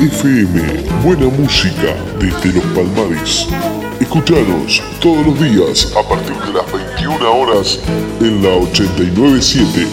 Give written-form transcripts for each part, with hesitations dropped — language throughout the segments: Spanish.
FM, buena música desde los Palmares. Escuchanos todos los días a partir de las 21 horas en la 89.7.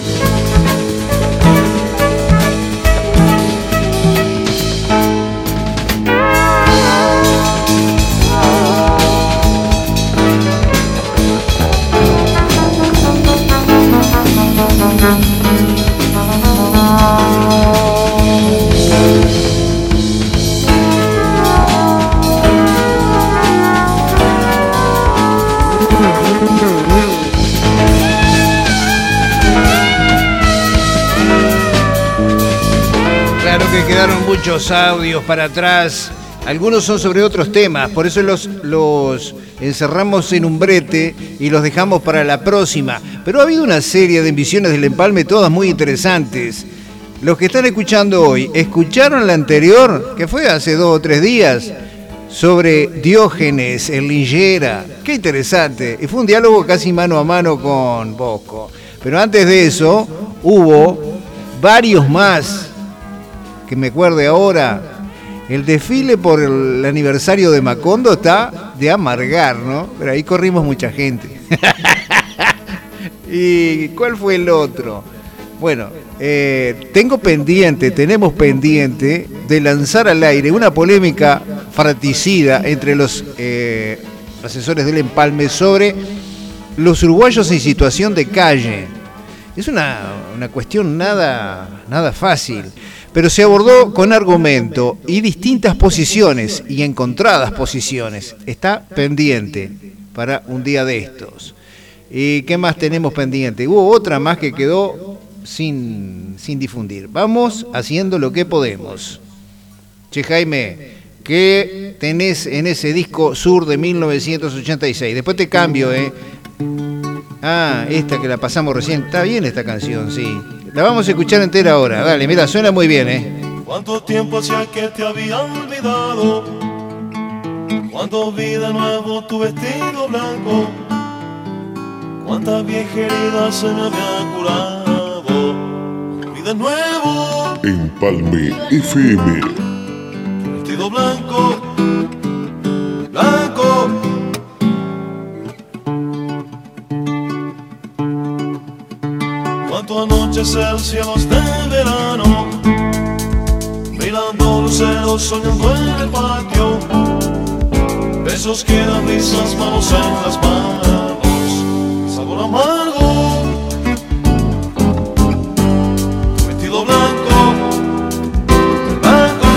Quedaron muchos audios para atrás, algunos son sobre otros temas, por eso los encerramos en un brete y los dejamos para la próxima. Pero ha habido una serie de emisiones del Empalme, todas muy interesantes. Los que están escuchando hoy, ¿escucharon la anterior, que fue hace 2 o 3 días, sobre Diógenes, el Lingera? Qué interesante, y fue un diálogo casi mano a mano con Bosco. Pero antes de eso, hubo varios más que me acuerde ahora. El desfile por el aniversario de Macondo está de amargar, ¿no? Pero ahí corrimos mucha gente. ¿Y cuál fue el otro? Bueno, tenemos pendiente de lanzar al aire una polémica fratricida entre los asesores del Empalme sobre los uruguayos en situación de calle. Es una cuestión nada fácil, pero se abordó con argumento y distintas posiciones y encontradas posiciones. Está pendiente para un día de estos. ¿Y qué más tenemos pendiente? Hubo otra más que quedó sin difundir. Vamos haciendo lo que podemos. Che, Jaime, ¿qué tenés en ese disco Sur de 1986? Después te cambio, Ah, esta que la pasamos recién. Está bien esta canción, sí. La vamos a escuchar entera ahora. Dale, mira, suena muy bien, ¿Cuánto tiempo hacía que te había olvidado? ¿Cuánto vi de nuevo tu vestido blanco? ¿Cuántas viejas heridas se me habían curado? Vi de nuevo Empalme FM. tu vestido blanco, blanco. Cuánto anochecer cielos de verano, mirando luceros soñando en el patio, besos que dan risas, manos en las manos, sabor amargo, tu vestido blanco, blanco.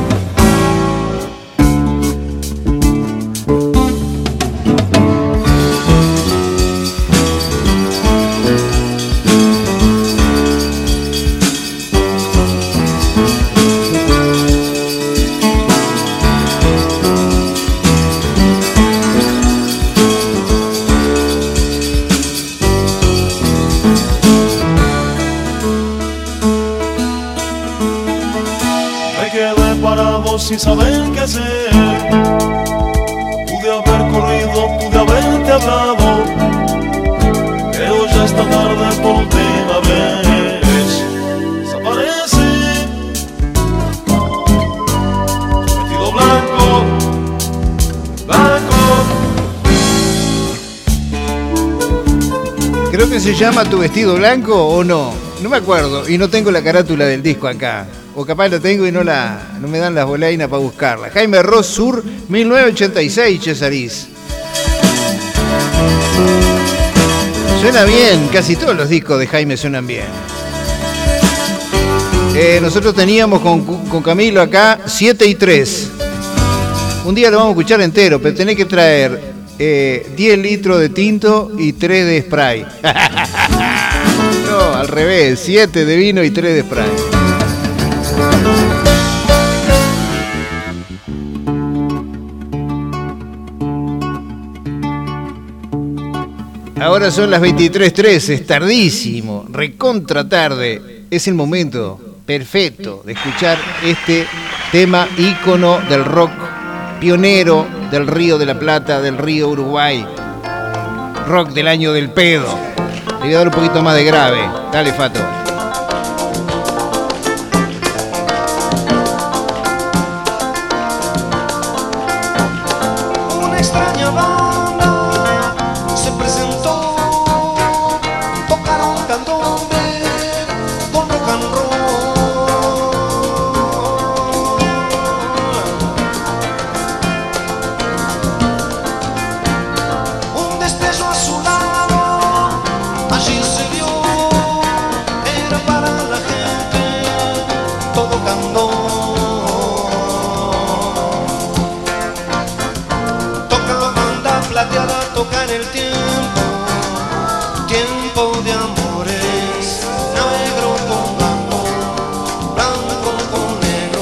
Sin saber qué hacer, pude haber corrido, pude haberte hablado, pero ya esta tarde por última vez desaparece tu vestido blanco, blanco. Creo que se llama Tu Vestido Blanco o no. No me acuerdo y no tengo la carátula del disco acá. O capaz lo tengo y no me dan las bolainas para buscarla. Jaime Ross Sur 1986, Cesarís. Suena bien, casi todos los discos de Jaime suenan bien. Nosotros teníamos con Camilo acá 7 y 3. Un día lo vamos a escuchar entero, pero tenés que traer 10 litros de tinto y 3 de spray. No, al revés, 7 de vino y 3 de spray. Ahora son las 23:03, es tardísimo, recontra tarde. Es el momento perfecto de escuchar este tema ícono del rock, pionero del Río de la Plata, del Río Uruguay. Rock del año del pedo. Le voy a dar un poquito más de grave. Dale, Fato. extraña banda se presentó, tocaron candombe con rock and roll. Un destello a su lado, allí se vio, era para la gente todo candón. Plateada toca en el tiempo, tiempo de amores, negro con blanco, blanco con negro.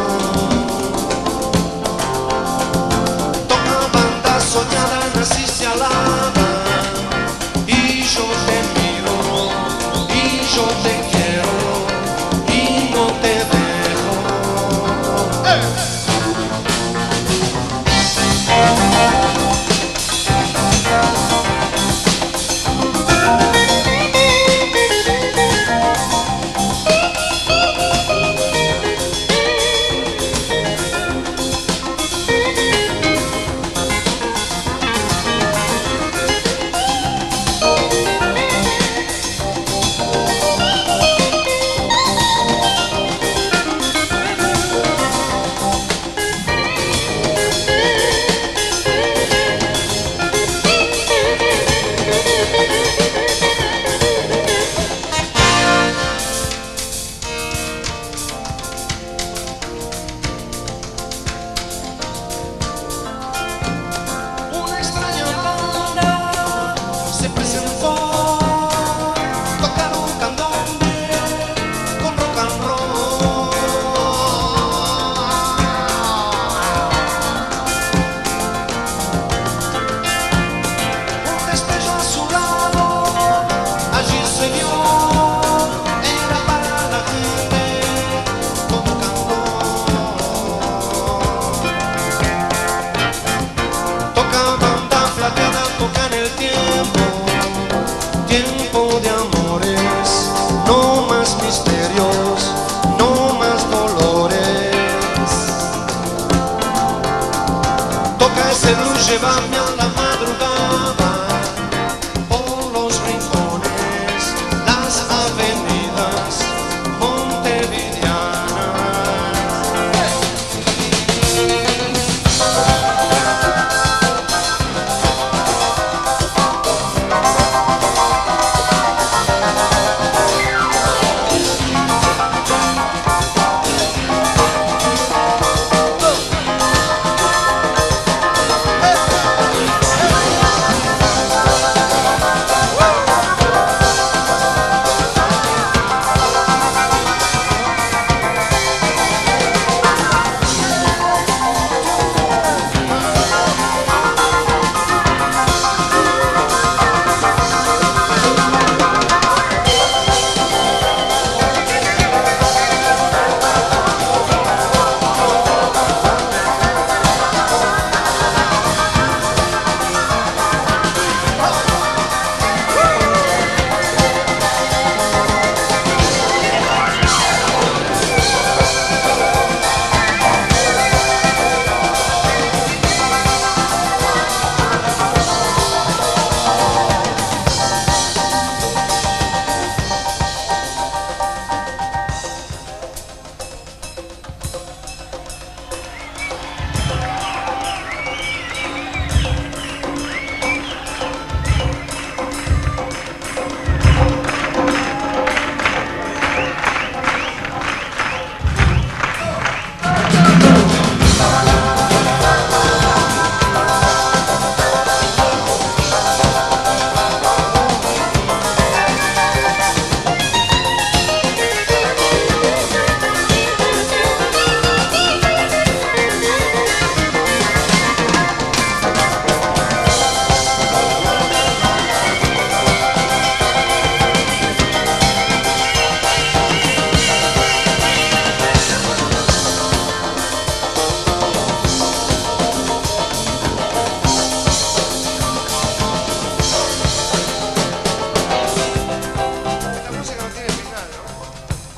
Toca banda soñada, así se alaba, y yo te miro, y yo te quiero, y no te dejo. Llévame a la madrugada por los rincones, las avenidas montevideanas.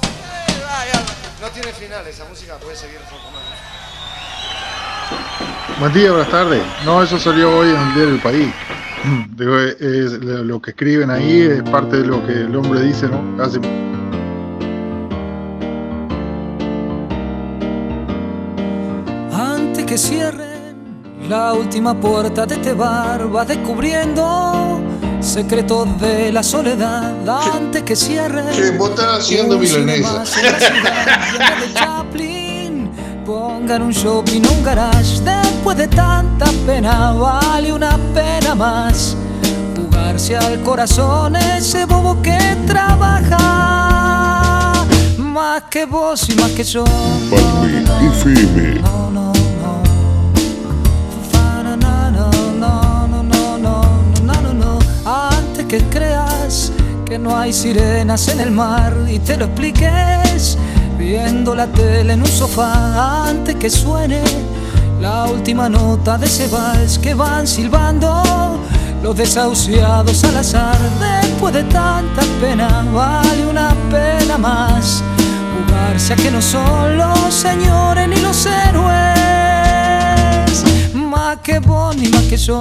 No tiene final, esa música puede seguir un poco más. Matías, buenas tardes. No, eso salió hoy en el diario El País. Digo, lo que escriben ahí es parte de lo que el hombre dice, ¿no? Hace... Antes que cierren la última puerta de este bar, va descubriendo secretos de la soledad. Antes que cierren, vos estás haciendo milanesa. Pongan un shopping, un garage. Después de tanta pena vale una pena más jugarse al corazón ese bobo que trabaja más que vos y más que yo. Empalme FM. No, no, no. No. Antes que creas que no hay sirenas en el mar y te lo expliques viendo la tele en un sofá. Antes que suene la última nota de ese vals que van silbando los desahuciados al azar. Después de tanta pena vale una pena más jugarse a que no son los señores ni los héroes, más que vos ni más que yo.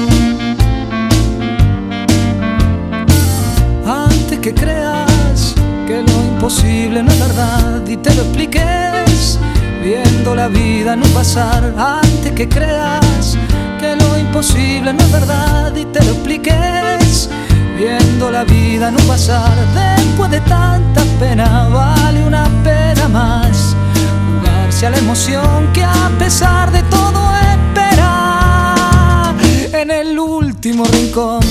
Antes que creas que lo imposible no es verdad y te lo expliques viendo la vida en un pasar. Antes que creas que lo imposible no es verdad y te lo expliques viendo la vida en un pasar. Después de tanta pena vale una pena más jugarse a la emoción que a pesar de todo espera en el último rincón.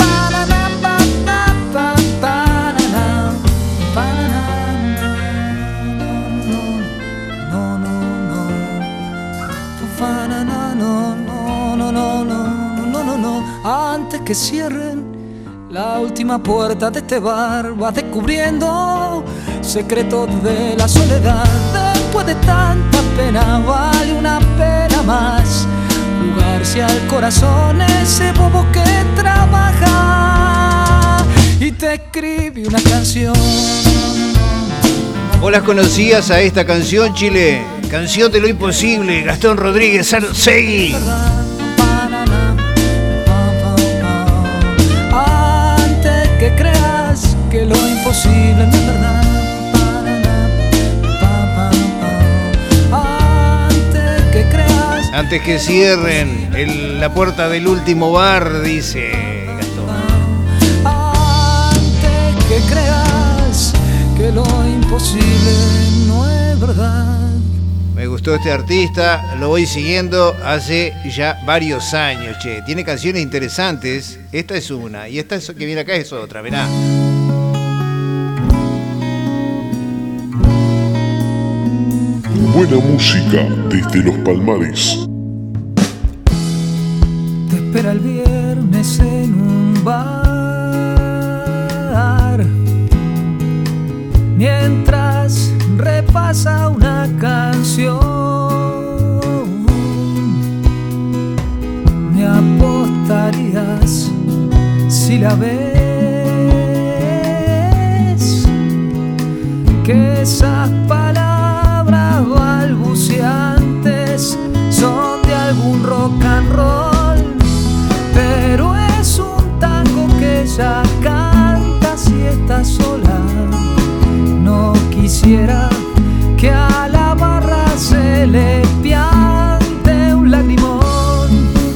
Antes que cierren la última puerta de este bar, vas descubriendo secretos de la soledad. Después de tanta pena vale una pena más jugarse al corazón ese bobo que trabaja y te escribe una canción. ¿Vos las conocías a esta canción, Chile? Canción de lo imposible, Gastón Rodríguez Arcegui. Antes que creas que lo imposible no es verdad. Antes que creas. Antes que cierren la puerta del último bar, dice Gastón. Antes que creas que lo imposible no es verdad. Me gustó este artista, lo voy siguiendo hace ya varios años, che. Tiene canciones interesantes, esta es una, y esta que viene acá es otra, verá. Buena música desde los Palmares. Te espera el viernes en un bar mientras repasa una canción. Me apostarías si la ves que esas palabras balbuceantes son de algún rock and roll, pero es un tango que ella canta si está sola. No quisiera que a la barra se le piante un lagrimón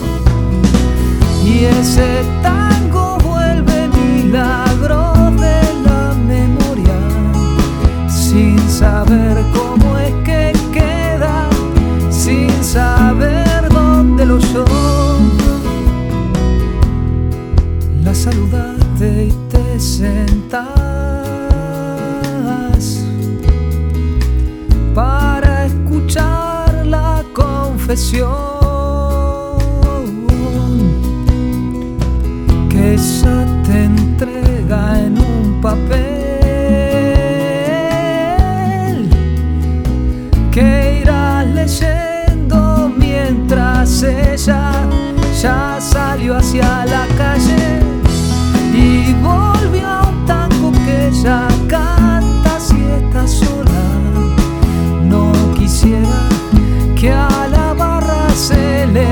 y ese tango vuelve milagro de la memoria sin saber cómo es que queda, sin saber dónde lo oyó. La saludaste y te sentás para escuchar la confesión que ella te entrega en un papel que irás leyendo mientras ella ya salió hacia la calle y volvió a un tango que ella canta si está sola. No quisiera que a la barra se le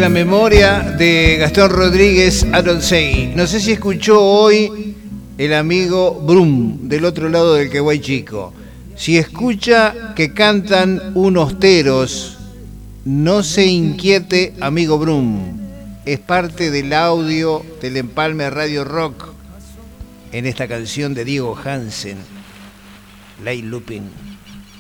la memoria de Gastón Rodríguez Aronsei. No sé si escuchó hoy el amigo Brum del otro lado del Queguay Chico. Si escucha que cantan unos teros, no se inquiete, amigo Brum. Es parte del audio del Empalme Radio Rock en esta canción de Diego Hansen, Lay Lupin.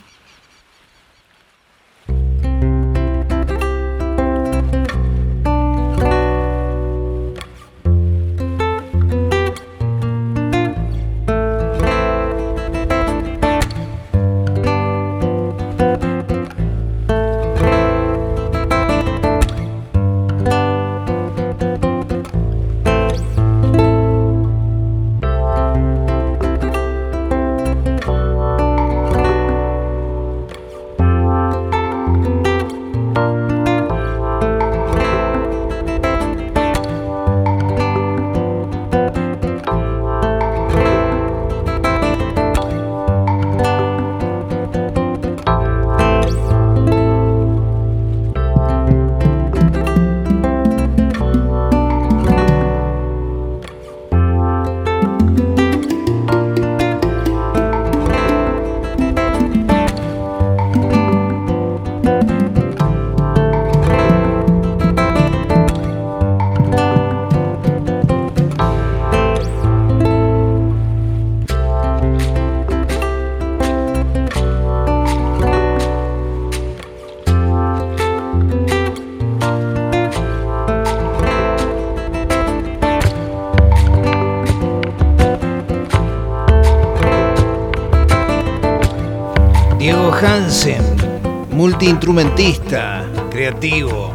Diego Hansen, multiinstrumentista, creativo.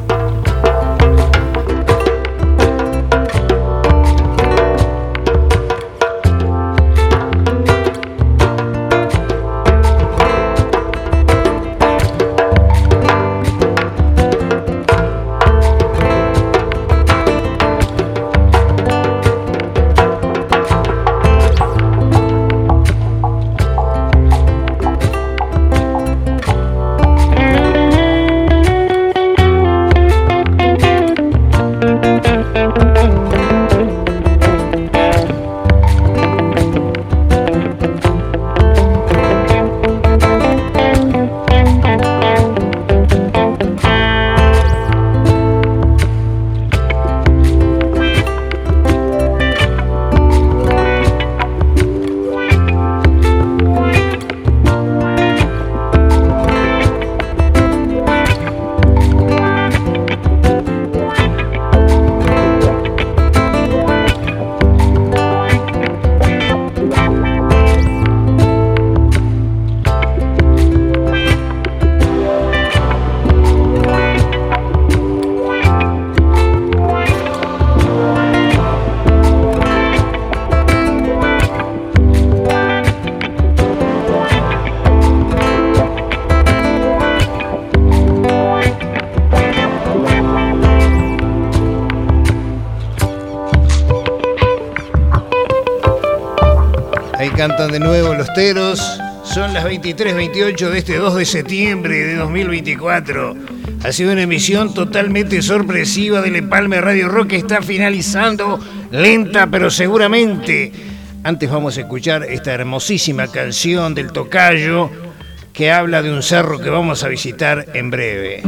Cantan de nuevo los teros. Son las 23:28 de este 2 de septiembre de 2024. Ha sido una emisión totalmente sorpresiva del Empalme Radio Rock que está finalizando lenta pero seguramente. Antes vamos a escuchar esta hermosísima canción del Tocayo que habla de un cerro que vamos a visitar en breve.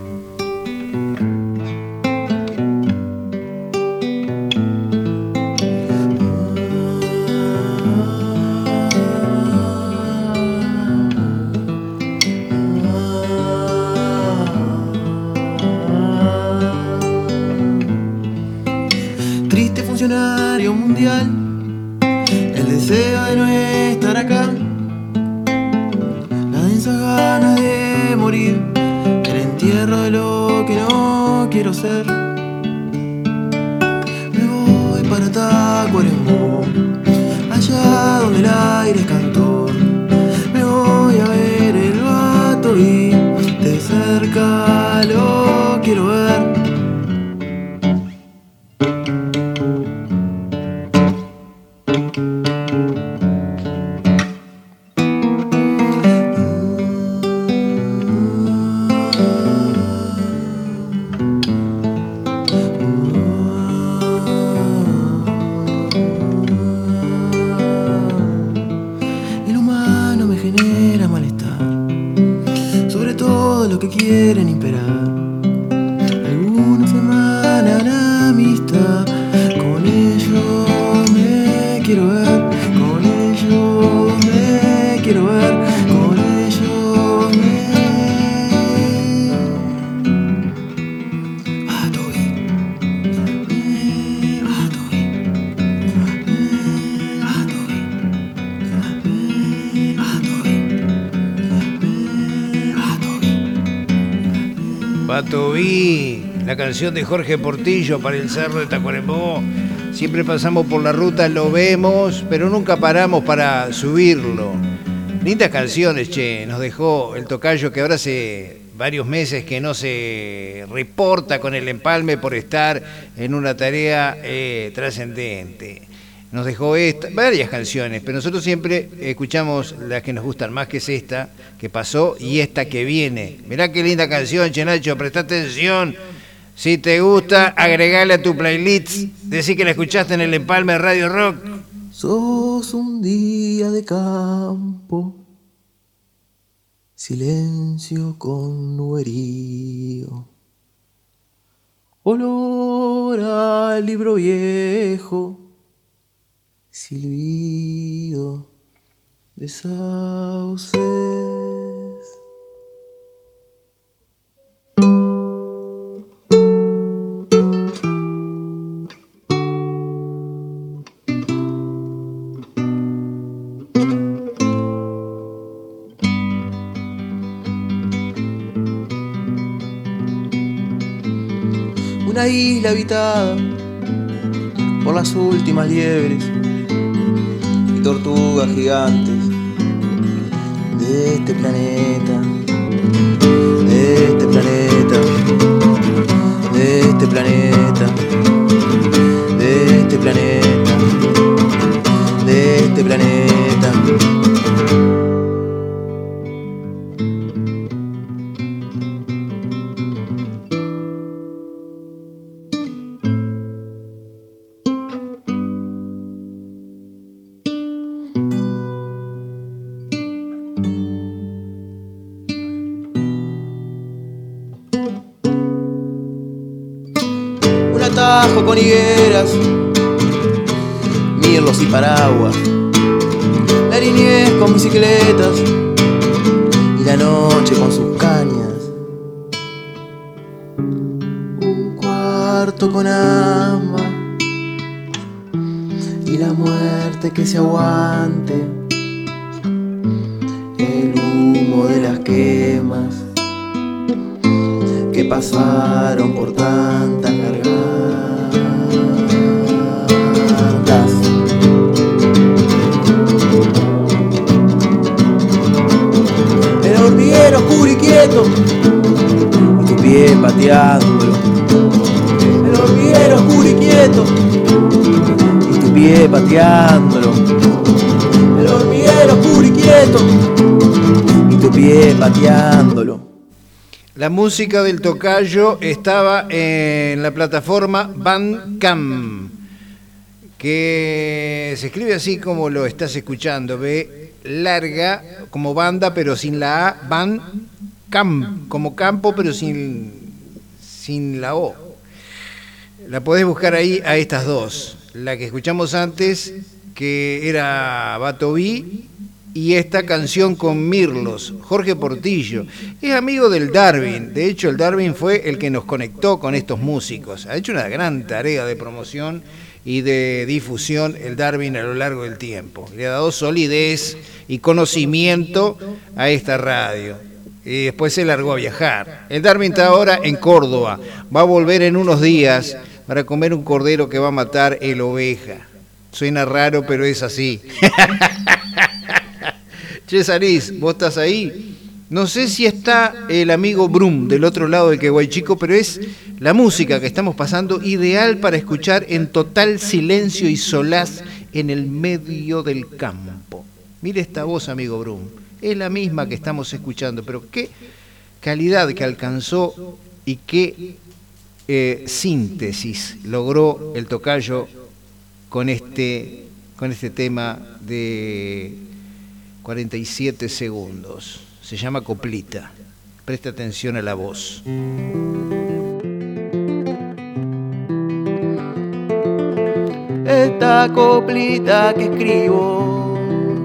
Mundial, el deseo de no estar acá, las densas ganas de morir, el entierro de lo que no quiero ser. Me voy para Tacuarembó, allá donde el aire es cantor. Me voy a ver el vato y de cerca lo quiero ver. quieren imperar. Algunos emanan amistad, con ellos me quiero ver, con ellos me quiero ver, con ellos me Patoví, la canción de Jorge Portillo para el Cerro de Tacuarembó. Siempre pasamos por la ruta, lo vemos, pero nunca paramos para subirlo. Lindas canciones, che, nos dejó el tocayo, que ahora hace varios meses que no se reporta con el empalme por estar en una tarea trascendente. Nos dejó varias canciones, pero nosotros siempre escuchamos las que nos gustan más, que es esta que pasó y esta que viene. Mirá qué linda canción, che Nacho, presta atención. Si te gusta, agregale a tu playlist. Decí que la escuchaste en el empalme de Radio Rock. Sos un día de campo, silencio con nuberío, olor al libro viejo, silbido de sauces. Una isla habitada por las últimas liebres y tortugas gigantes de este planeta, de este planeta, de este planeta, de este planeta, de este planeta. Con higueras, mirlos y paraguas, la niñez con bicicletas y la noche con sus cañas. Un cuarto con ama y la muerte que se aguante, el humo de las quemas que pasaron por tantas gargantas. El hormiguero oscuro y quieto y tu pie pateándolo. El hormiguero oscuro y quieto y tu pie pateándolo. El hormiguero oscuro y quieto y tu pie pateándolo. La música del tocayo estaba en la plataforma Bandcamp, que se escribe así como lo estás escuchando, B larga como banda pero sin la A, Bandcamp, como campo pero sin la O. La podés buscar ahí a estas dos, la que escuchamos antes, que era Batoví, y esta canción con Mirlos. Jorge Portillo es amigo del Darwin. De hecho, el Darwin fue el que nos conectó con estos músicos. Ha hecho una gran tarea de promoción y de difusión el Darwin a lo largo del tiempo. Le ha dado solidez y conocimiento a esta radio. Y después se largó a viajar. El Darwin está ahora en Córdoba. Va a volver en unos días para comer un cordero que va a matar el Oveja. Suena raro, pero es así. Che, Sarís, ¿vos estás ahí? No sé si está el amigo Brum del otro lado del Quehuaychico, pero es la música que estamos pasando ideal para escuchar en total silencio y solaz en el medio del campo. Mire esta voz, amigo Brum. Es la misma que estamos escuchando, pero qué calidad que alcanzó y qué síntesis logró el tocayo con este tema de 47 segundos. Se llama Coplita. Preste atención a la voz. Esta coplita que escribo,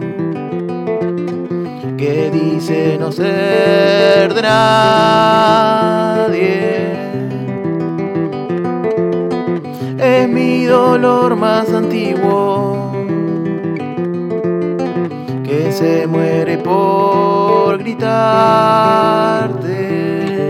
que dice no ser de nadie, es mi dolor más antiguo, que se muere por gritarte.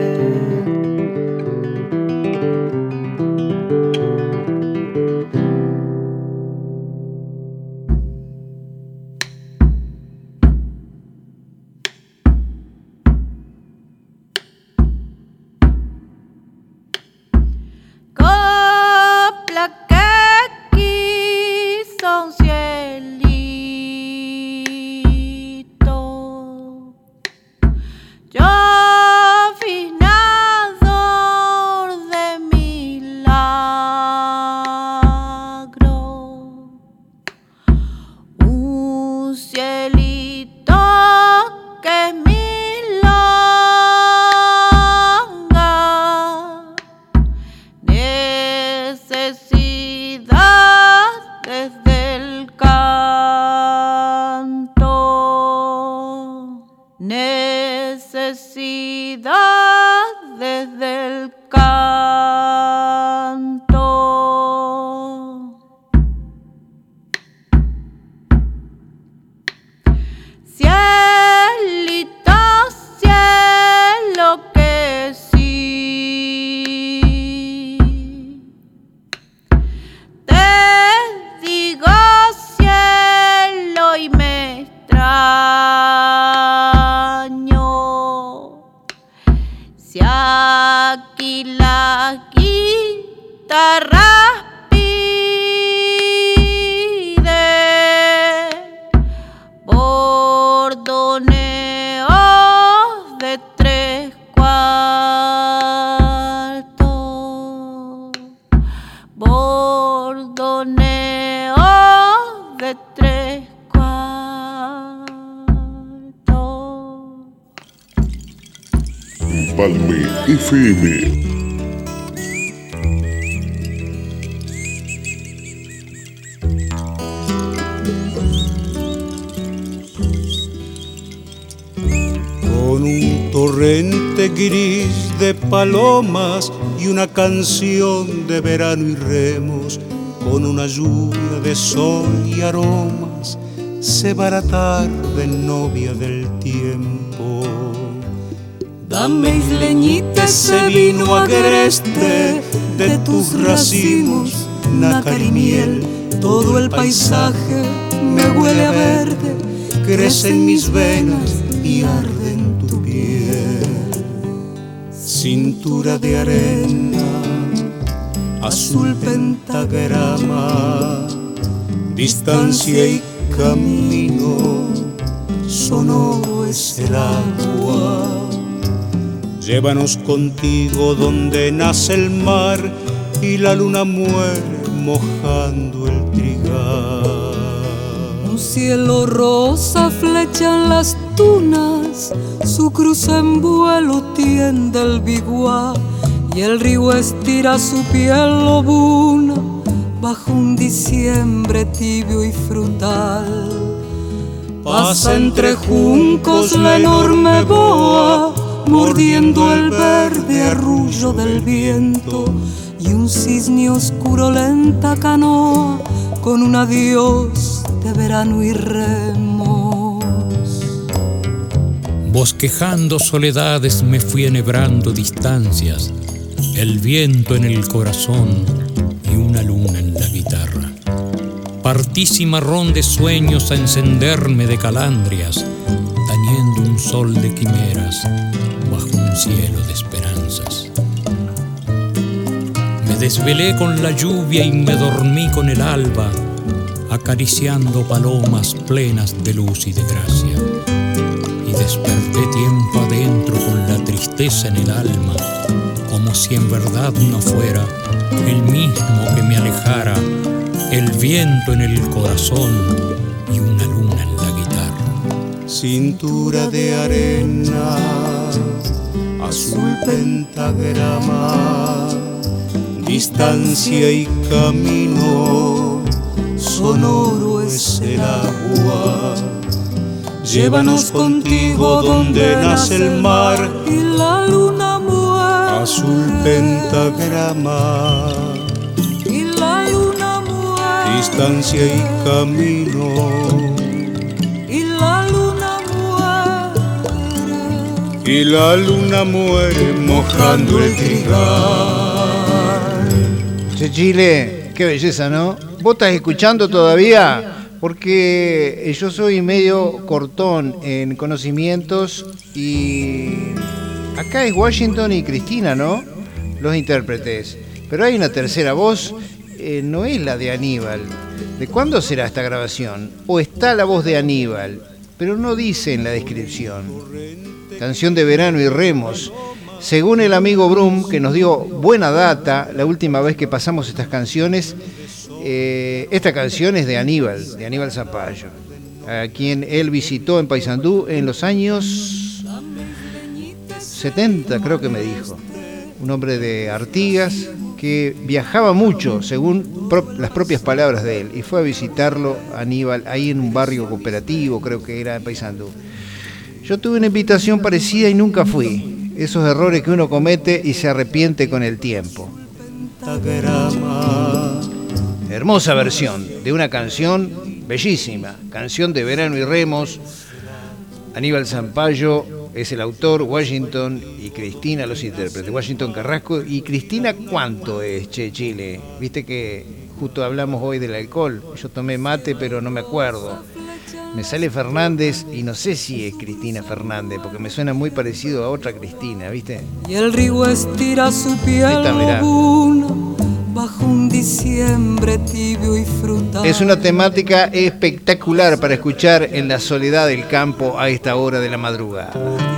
Empalme FM. Con un torrente gris de palomas y una canción de verano y remos, con una lluvia de sol y aromas, se va la tarde novia del tiempo. Dame isleñita ese vino agreste de tus racimos, nácar y miel. Todo el paisaje me huele a verde, crece en mis venas y arde en tu piel. Cintura de arena, azul pentagrama, distancia y camino, sonoro es el agua. Llévanos contigo donde nace el mar y la luna muere mojando el trigal. Un cielo rosa flechan las tunas, su cruz en vuelo tiende el biguá, y el río estira su piel lobuna bajo un diciembre tibio y frutal. Pasa entre juncos la enorme boa, mordiendo el verde arrullo del viento, y un cisne oscuro lenta canoa con un adiós de verano y remos. Bosquejando soledades me fui enhebrando distancias, el viento en el corazón y una luna en la guitarra. Partí cimarrón de sueños a encenderme de calandrias, tañendo un sol de quimeras bajo un cielo de esperanzas. Me desvelé con la lluvia y me dormí con el alba, acariciando palomas plenas de luz y de gracia. Y desperté tiempo adentro con la tristeza en el alma, como si en verdad no fuera el mismo que me alejara, el viento en el corazón y una luna en la guitarra. Cintura de arena, azul pentagrama, distancia y camino, sonoro es el agua. Llévanos contigo donde nace el mar y la luna muere, azul pentagrama, y la luna muere, distancia y camino, y la luna muere, y la luna muere mojando el trigal. Che, Chile, qué belleza, ¿no? ¿Vos estás escuchando todavía? Porque yo soy medio cortón en conocimientos y acá es Washington y Cristina, ¿no? Los intérpretes. Pero hay una tercera voz, no es la de Aníbal. ¿De cuándo será esta grabación? O está la voz de Aníbal, pero no dice en la descripción. Canción de verano y remos. Según el amigo Brum, que nos dio buena data la última vez que pasamos estas canciones, esta canción es de Aníbal Zapallo, a quien él visitó en Paysandú en los años 70, creo que me dijo. Un hombre de Artigas que viajaba mucho, según las propias palabras de él, y fue a visitarlo Aníbal ahí en un barrio cooperativo, creo que era en Paysandú. Yo tuve una invitación parecida y nunca fui. Esos errores que uno comete y se arrepiente con el tiempo. Hermosa versión de una canción bellísima, canción de verano y remos. Aníbal Zapallo es el autor, Washington y Cristina los intérpretes. Washington Carrasco y Cristina, ¿cuánto es, che, Chile? Viste que justo hablamos hoy del alcohol. Yo tomé mate, pero no me acuerdo. Me sale Fernández y no sé si es Cristina Fernández, porque me suena muy parecido a otra Cristina, ¿viste? Y el río estira su piel laguna bajo un diciembre tibio y frutal. Es una temática espectacular para escuchar en la soledad del campo a esta hora de la madrugada.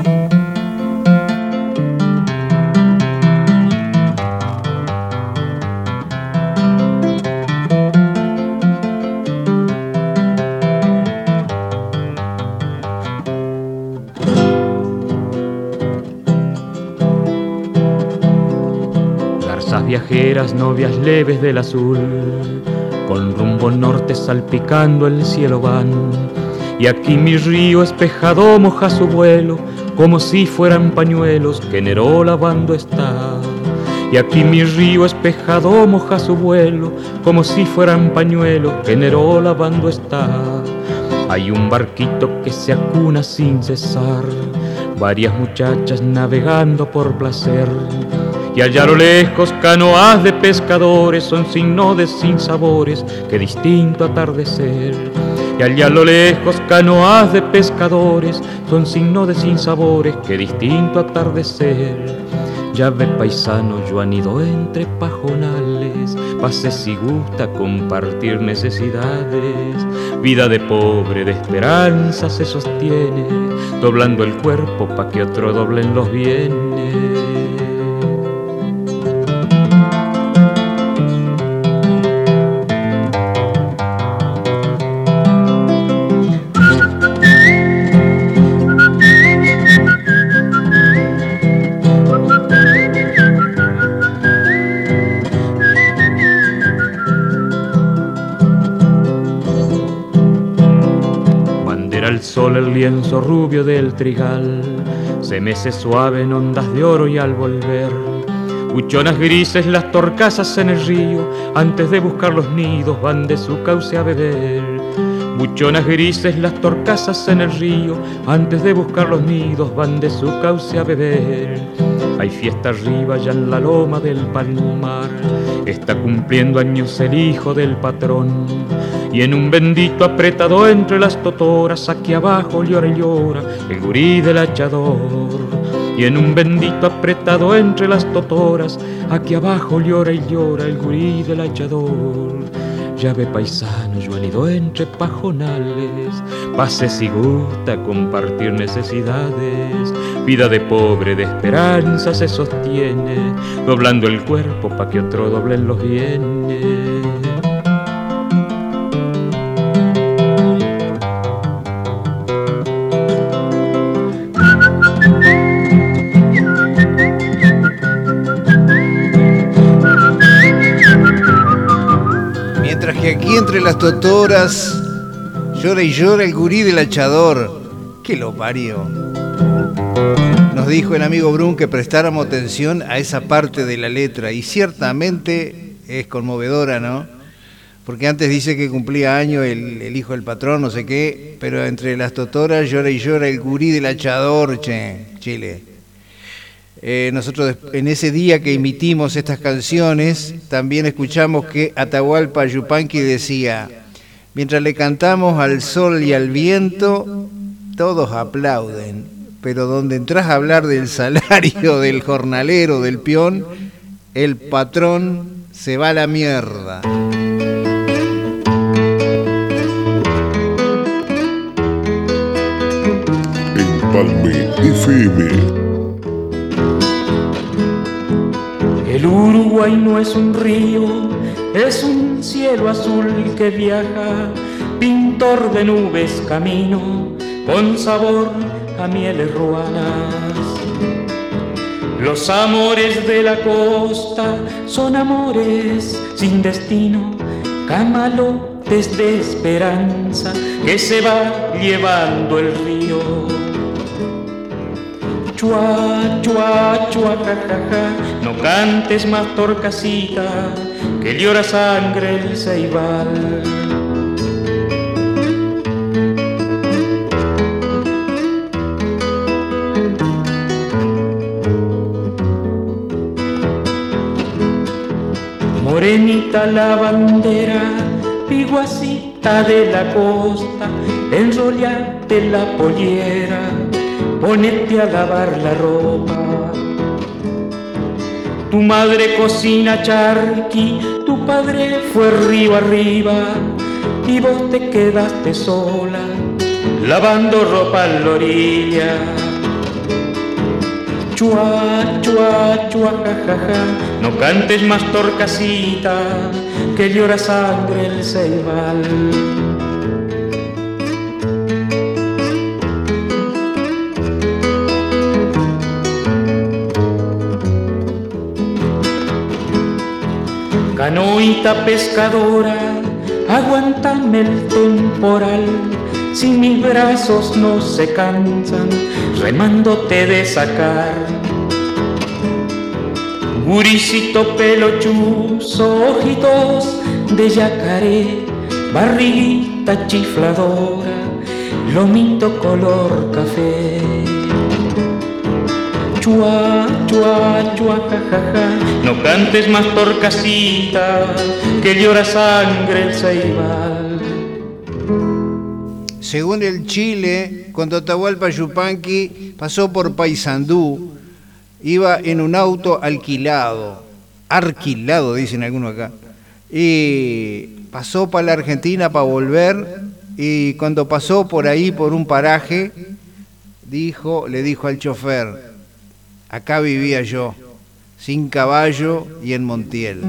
Viajeras, novias leves del azul, con rumbo norte salpicando el cielo van. Y aquí mi río espejado moja su vuelo, como si fueran pañuelos que Neró lavando está. Y aquí mi río espejado moja su vuelo, como si fueran pañuelos que Neró lavando está. Hay un barquito que se acuna sin cesar, varias muchachas navegando por placer. Y allá a lo lejos canoas de pescadores son signo de sinsabores que distinto atardecer. Y allá a lo lejos canoas de pescadores son signo de sinsabores que distinto atardecer. Ya ve paisano, yo anido entre pajonales, pase si gusta compartir necesidades. Vida de pobre, de esperanza se sostiene, doblando el cuerpo pa' que otro doblen los bienes. El lienzo rubio del trigal se mece suave en ondas de oro y al volver buchonas grises las torcasas en el río antes de buscar los nidos van de su cauce a beber. Buchonas grises las torcasas en el río antes de buscar los nidos van de su cauce a beber. Hay fiesta arriba ya en la loma del palmar, está cumpliendo años el hijo del patrón. Y en un bendito apretado entre las totoras, aquí abajo llora y llora el gurí del hachador. Y en un bendito apretado entre las totoras, aquí abajo llora y llora el gurí del hachador. Ya ve paisano, yo anido entre pajonales, pase si gusta compartir necesidades. Vida de pobre, de esperanza se sostiene, doblando el cuerpo pa' que otro doblen los bienes. totoras, llora y llora el gurí del hachador. ¡Que lo parió! Nos dijo el amigo Brun que prestáramos atención a esa parte de la letra y ciertamente es conmovedora, ¿no? Porque antes dice que cumplía años el hijo del patrón, no sé qué, pero entre las totoras llora y llora el gurí del hachador, Chile. Nosotros en ese día que emitimos estas canciones también escuchamos que Atahualpa Yupanqui decía: mientras le cantamos al sol y al viento, todos aplauden, pero donde entras a hablar del salario del jornalero, del peón, el patrón se va a la mierda. Empalme FM. El Uruguay no es un río, es un cielo azul que viaja, pintor de nubes camino, con sabor a mieles ruanas. Los amores de la costa son amores sin destino, camalotes de esperanza que se va llevando el río. Chua, chua, chua, ja, ja, ja, no cantes más torcasita, que llora sangre el ceibal. Morenita la bandera, piguacita de la costa, enrollate la pollera, ponete a lavar la ropa. Tu madre cocina charqui, tu padre fue río arriba, y vos te quedaste sola, lavando ropa en la orilla. Chua, chua, chua, ja, ja, ja, no cantes más torcasita, que llora sangre el ceibal. Canoita pescadora, aguántame el temporal, si mis brazos no se cansan, remándote de sacar. Guricito pelo chuzo, ojitos de yacaré, barriguita chifladora, lomito color café. Chua, chua, chua, ja, ja, ja, no cantes más torcasita, que llora sangre el ceibal. Según el Chile, cuando Atahualpa Yupanqui pasó por Paysandú, iba en un auto alquilado, dicen algunos acá, y pasó para la Argentina para volver, y cuando pasó por ahí, por un paraje, le dijo al chofer: acá vivía yo, sin caballo y en Montiel.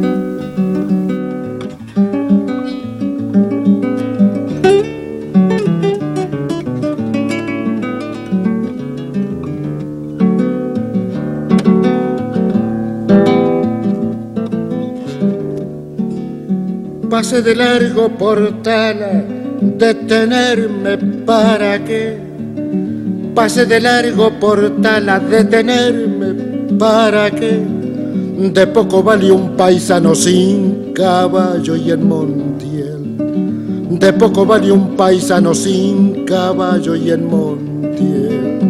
Pase de largo por Tala, detenerme para qué. Pase de largo por Tala, detenerme para qué. De poco vale un paisano sin caballo y en Montiel. De poco vale un paisano sin caballo y en Montiel.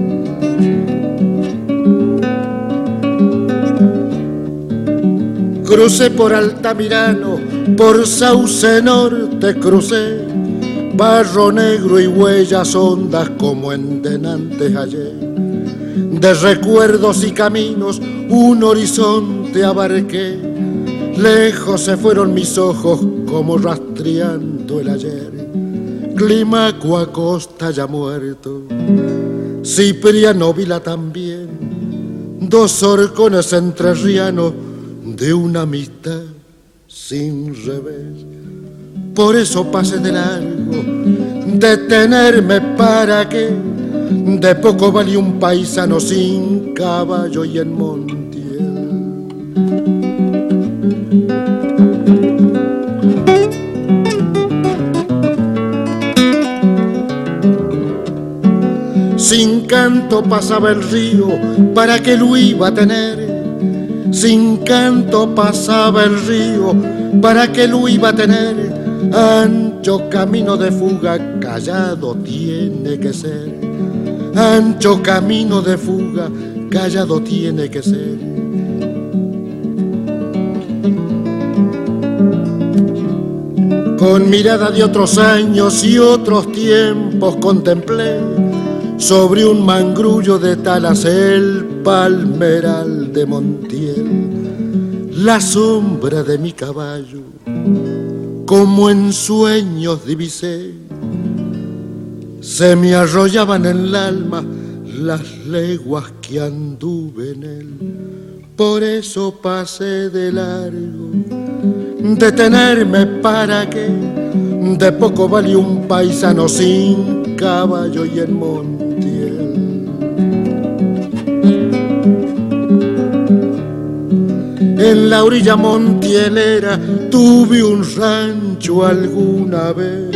Crucé por Altamirano, por Sauce Norte crucé, barro negro y huellas hondas como en denantes ayer. De recuerdos y caminos un horizonte abarqué, lejos se fueron mis ojos como rastreando el ayer. Climaco Acosta ya muerto, Cipriano Vila también, dos horcones entrerrianos de una amistad sin revés. Por eso pasé de largo, detenerme para qué. De poco vale un paisano sin caballo y en Montiel. canto pasaba el río, ¿para qué lo iba a tener? Sin canto pasaba el río, ¿para qué lo iba a tener? Ancho camino de fuga, callado tiene que ser. Ancho camino de fuga, callado tiene que ser. Con mirada de otros años y otros tiempos contemplé sobre un mangrullo de talas el palmeral de Montiel, la sombra de mi caballo, como en sueños divisé. Se me arrollaban en el alma las leguas que anduve en él. Por eso pasé de largo, detenerme para que de poco vale un paisano sin caballo y en Montiel. En la orilla montielera tuve un rancho alguna vez.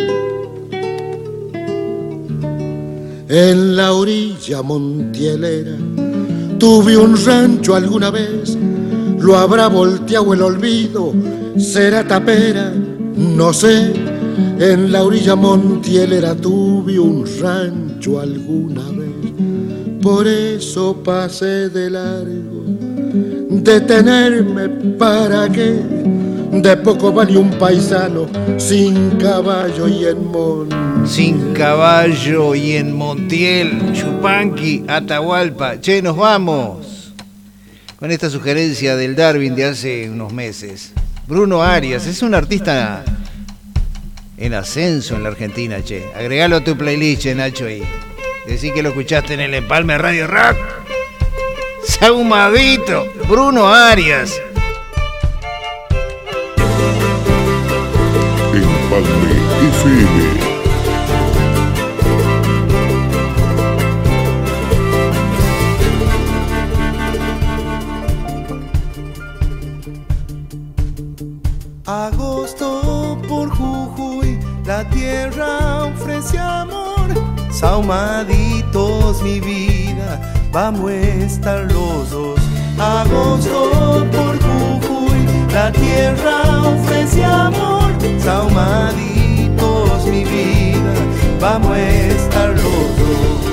En la orilla montielera tuve un rancho alguna vez. Lo habrá volteado el olvido, será tapera, no sé. En la orilla montielera tuve un rancho alguna vez. Por eso pasé de largo, detenerme para que de poco vale un paisano sin caballo y en Montiel. Sin caballo y en Montiel, Yupanqui, Atahualpa. Che, nos vamos con esta sugerencia del Darwin de hace unos meses. Bruno Arias es un artista en ascenso en la Argentina, che. Agregalo a tu playlist, che, Nacho, y decí que lo escuchaste en el Empalme Radio Rock. Saumadito, Bruno Arias. Empalme FM. Agosto por Jujuy, la tierra ofrece amor. Saumaditos mi vida, vamos a estar los dos. Agosto por Jujuy, la tierra ofrece amor. Saumaditos mi vida, vamos a estar los dos.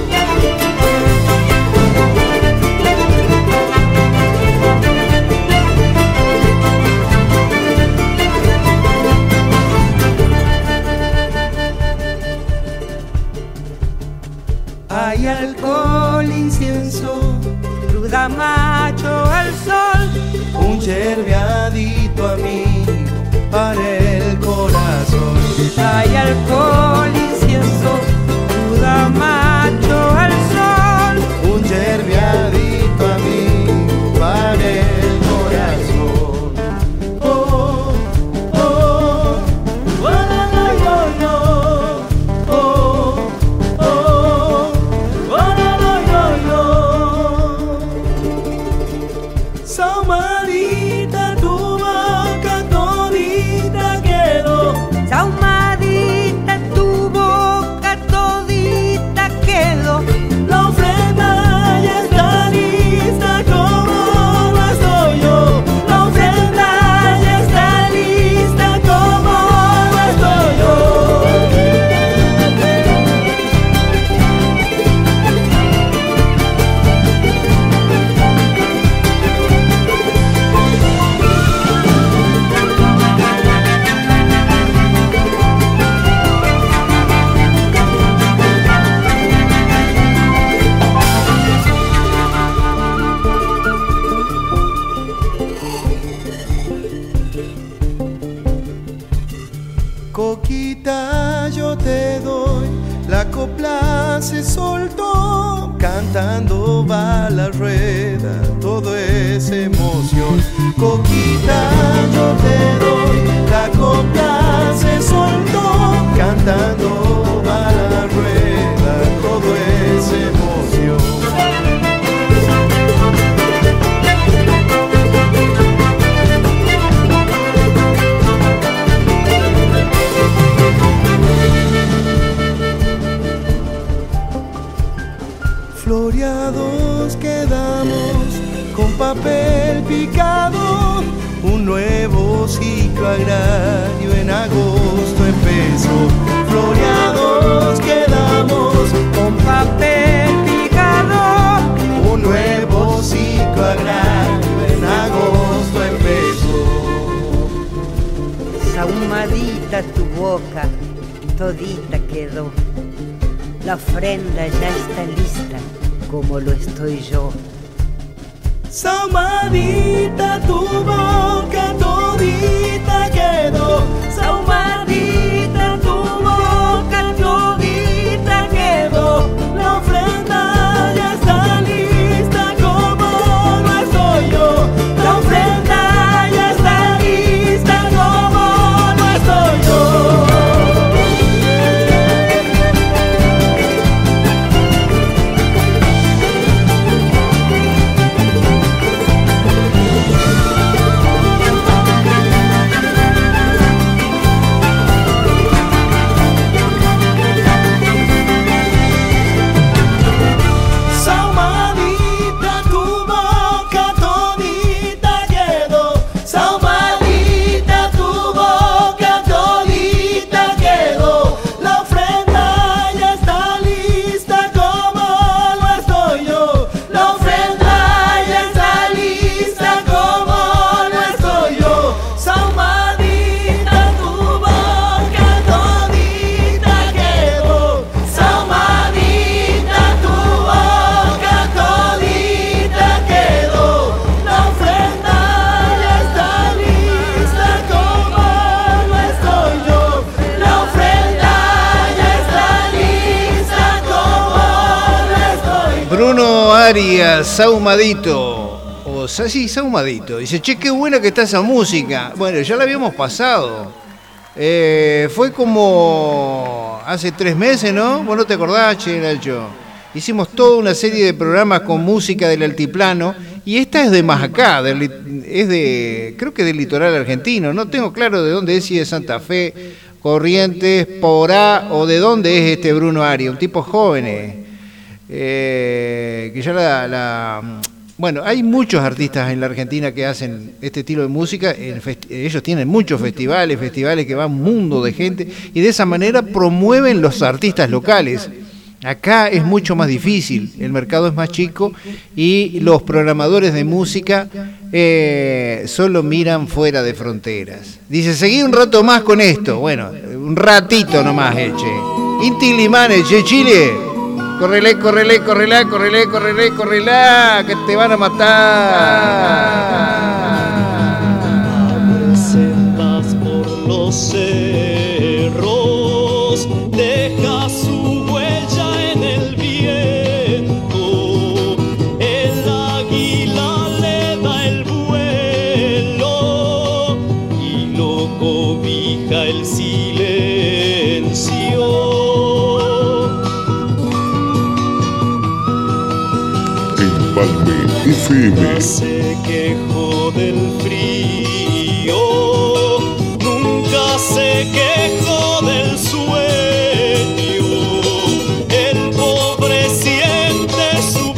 Hay alcohol, incienso, ruda macho al sol, un yerbeadito amigo para el corazón. Hay alcohol, incienso, ruda macho al sol, un yerbeadito amigo para el corazón. Oh, oh, oh, oh, oh, oh, oh. Saumadita, tu boca todita quedó. Saumadita, tu boca todita quedó. La ofrenda ya está lista como lo estoy yo. La ofrenda ya está lista como lo estoy yo. Coquita, yo te doy, la copla se soltó, cantando va la rueda, todo es emoción. Coquita, yo te doy, la copla se soltó, cantando va la rueda, todo es emoción. papel picado, un nuevo ciclo agrario en agosto empezó. Floreados quedamos con papel picado, un nuevo ciclo agrario en agosto empezó. Sahumadita tu boca, todita quedó. La ofrenda ya está lista, como lo estoy yo. Sahumadita tu boca, todita quedó. Sahumadita tu boca, todita quedó. La ofrenda ya está lista, como lo estoy yo. La ofrenda ya está lista, como lo estoy yo. Arias, Sahumadito. O sí, Sahumadito. Dice, che, qué buena que está esa música. Bueno, ya la habíamos pasado. Fue como hace 3 meses, ¿no? Vos no te acordás, che, Nacho. Hicimos toda una serie de programas con música del altiplano. Y esta es de más acá, es de, creo que del litoral argentino. No tengo claro de dónde es, si de Santa Fe, Corrientes, Porá, o de dónde es este Bruno Arias. Un tipo joven, que ya bueno, hay muchos artistas en la Argentina que hacen este estilo de música. Ellos tienen muchos festivales que va un mundo de gente, y de esa manera promueven los artistas locales. Acá es mucho más difícil, el mercado es más chico y los programadores de música solo miran fuera de fronteras. Dice, seguí un rato más con esto. Bueno, un ratito nomás, che. Inti Limanes, che, Chile. Correle, correle, correlá, correle, correle, correlá, que te van a matar. Sendas por los cerros, deja su huella en el viento. El águila le da el vuelo y lo cobija el silencio. Empalme FM. Se quejó del frío, nunca se quejó del sueño. El pobre siente su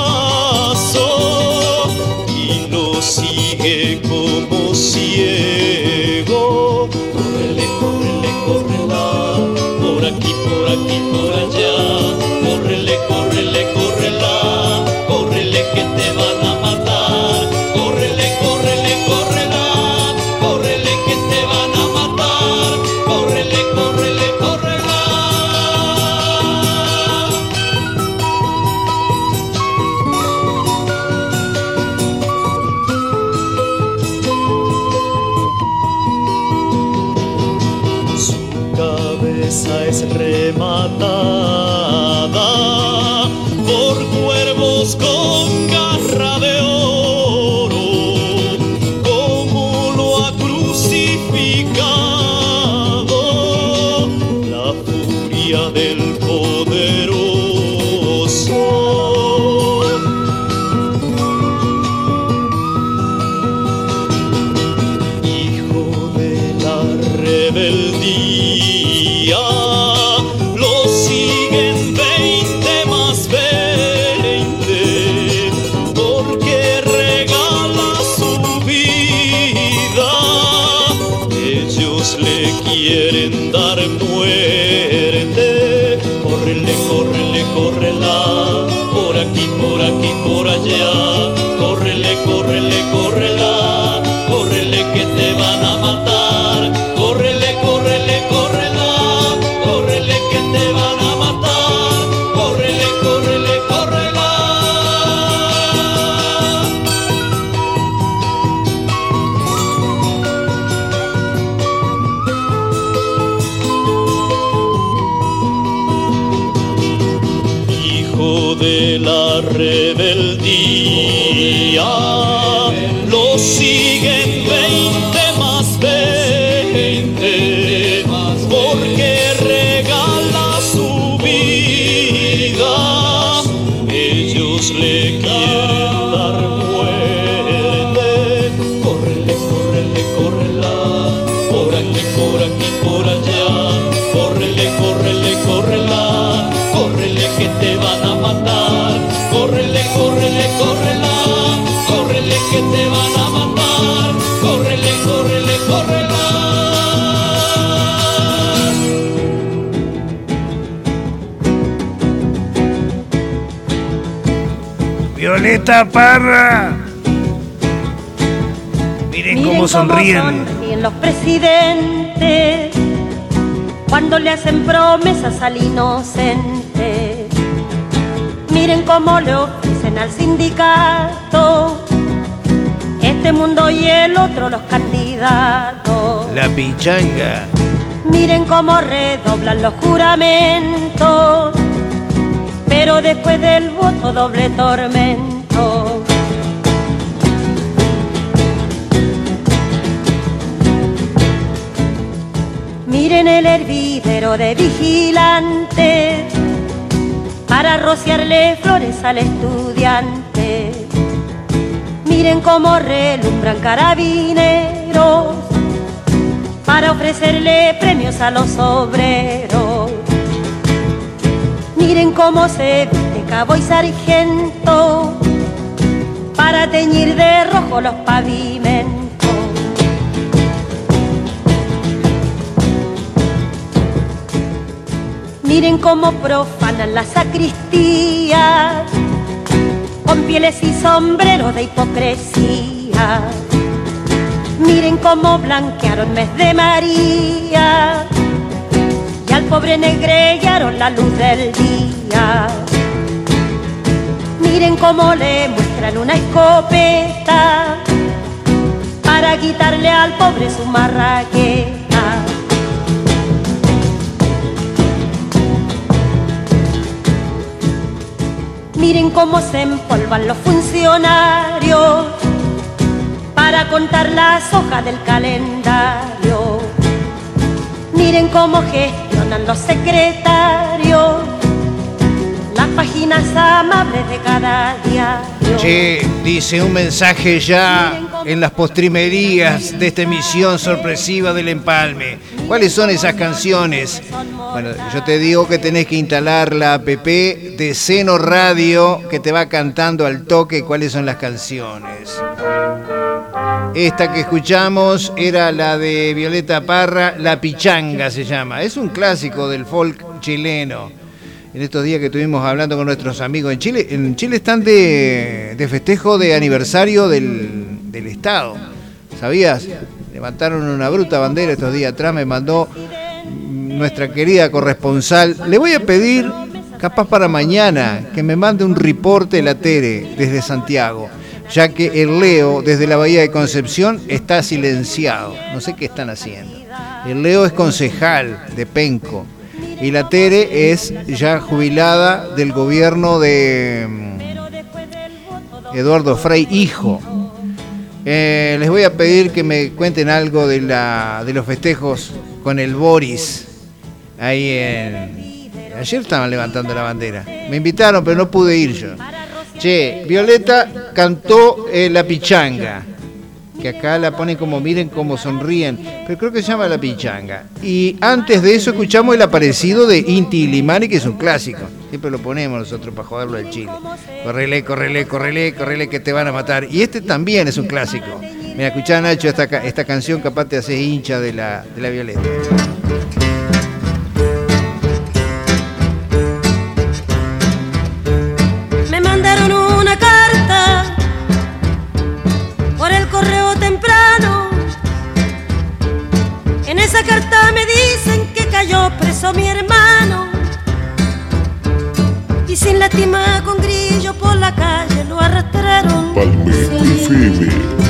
paso y lo sigue como ciego. Córrele, córrele, córrela, por aquí, por aquí, por allá. Córrele, córrele, córrela, córrele que te van a matar. Córrele, córrele, córrela, córrele que te van a matar. Córrele, córrele, córrela. Su cabeza es rematada por cuervos con garra de oro, como lo ha crucificado la furia del poderoso. Hijo de la rebeldía, lo siguen 20 más 20, porque regala que te van a matar. Córrele, córrele, córrela. Hijo de la rebeldía, lo siguen 20 más 20, porque regala su vida. Ellos le quieren dar muerte. Córrele, córrele, córrela, por aquí, por allá. Córrele, córrele, córrela, córrele que te van a matar. Córrele, córrele, córrela, córrele que te van a matar. Córrele, córrele, córrela. Violeta Parra. Miren cómo sonríen. Sonríen los presidentes cuando le hacen promesas al inocente. Miren cómo le ofrecen al sindicato este mundo y el otro los candidatos. La pichanga. Miren cómo redoblan los juramentos, pero después del voto doble tormento. Miren el hervidero de vigilantes para rociarle flores al estudiante. Miren cómo relumbran carabineros para ofrecerle premios a los obreros. Miren cómo se viste cabo y sargento para teñir de rojo los pavimentos. Miren cómo profanan la sacristía con pieles y sombreros de hipocresía. Miren cómo blanquearon mes de María y al pobre negrellaron la luz del día. Miren cómo le muestran una escopeta para quitarle al pobre su marraqueta. Miren cómo se empolvan los funcionarios para contar las hojas del calendario. Miren cómo gestionan los secretarios las páginas amables de cada diario. Che, dice un mensaje ya en las postrimerías de esta emisión sorpresiva del Empalme. ¿Cuáles son esas canciones? Bueno, yo te digo que tenés que instalar la app de Seno Radio, que te va cantando al toque cuáles son las canciones. Esta que escuchamos era la de Violeta Parra, La Pichanga se llama. Es un clásico del folk chileno. En estos días que estuvimos hablando con nuestros amigos en Chile están de festejo de aniversario del Estado. ¿Sabías? Levantaron una bruta bandera estos días atrás, me mandó nuestra querida corresponsal. Le voy a pedir, capaz para mañana, que me mande un reporte la Tere desde Santiago, ya que el Leo desde la Bahía de Concepción está silenciado. No sé qué están haciendo. El Leo es concejal de Penco y la Tere es ya jubilada del gobierno de Eduardo Frei, hijo. Les voy a pedir que me cuenten algo de los festejos con el Boris. Ayer estaban levantando la bandera. Me invitaron, pero no pude ir yo. Che, Violeta cantó La Pichanga, que acá la ponen como miren cómo sonríen, pero creo que se llama La Pichanga. Y antes de eso escuchamos El Aparecido de Inti Illimani, que es un clásico. Siempre lo ponemos nosotros para joderlo al Chile. Correle, correle, correle, correle que te van a matar. Y este también es un clásico. Mira, escuchá, Nacho, esta canción, capaz te haces hincha de la Violeta. Me mandaron una carta por el correo temprano. En esa carta me dicen que cayó preso mi hermano. lástima con grillo por la calle lo arrastraron. Palme FM.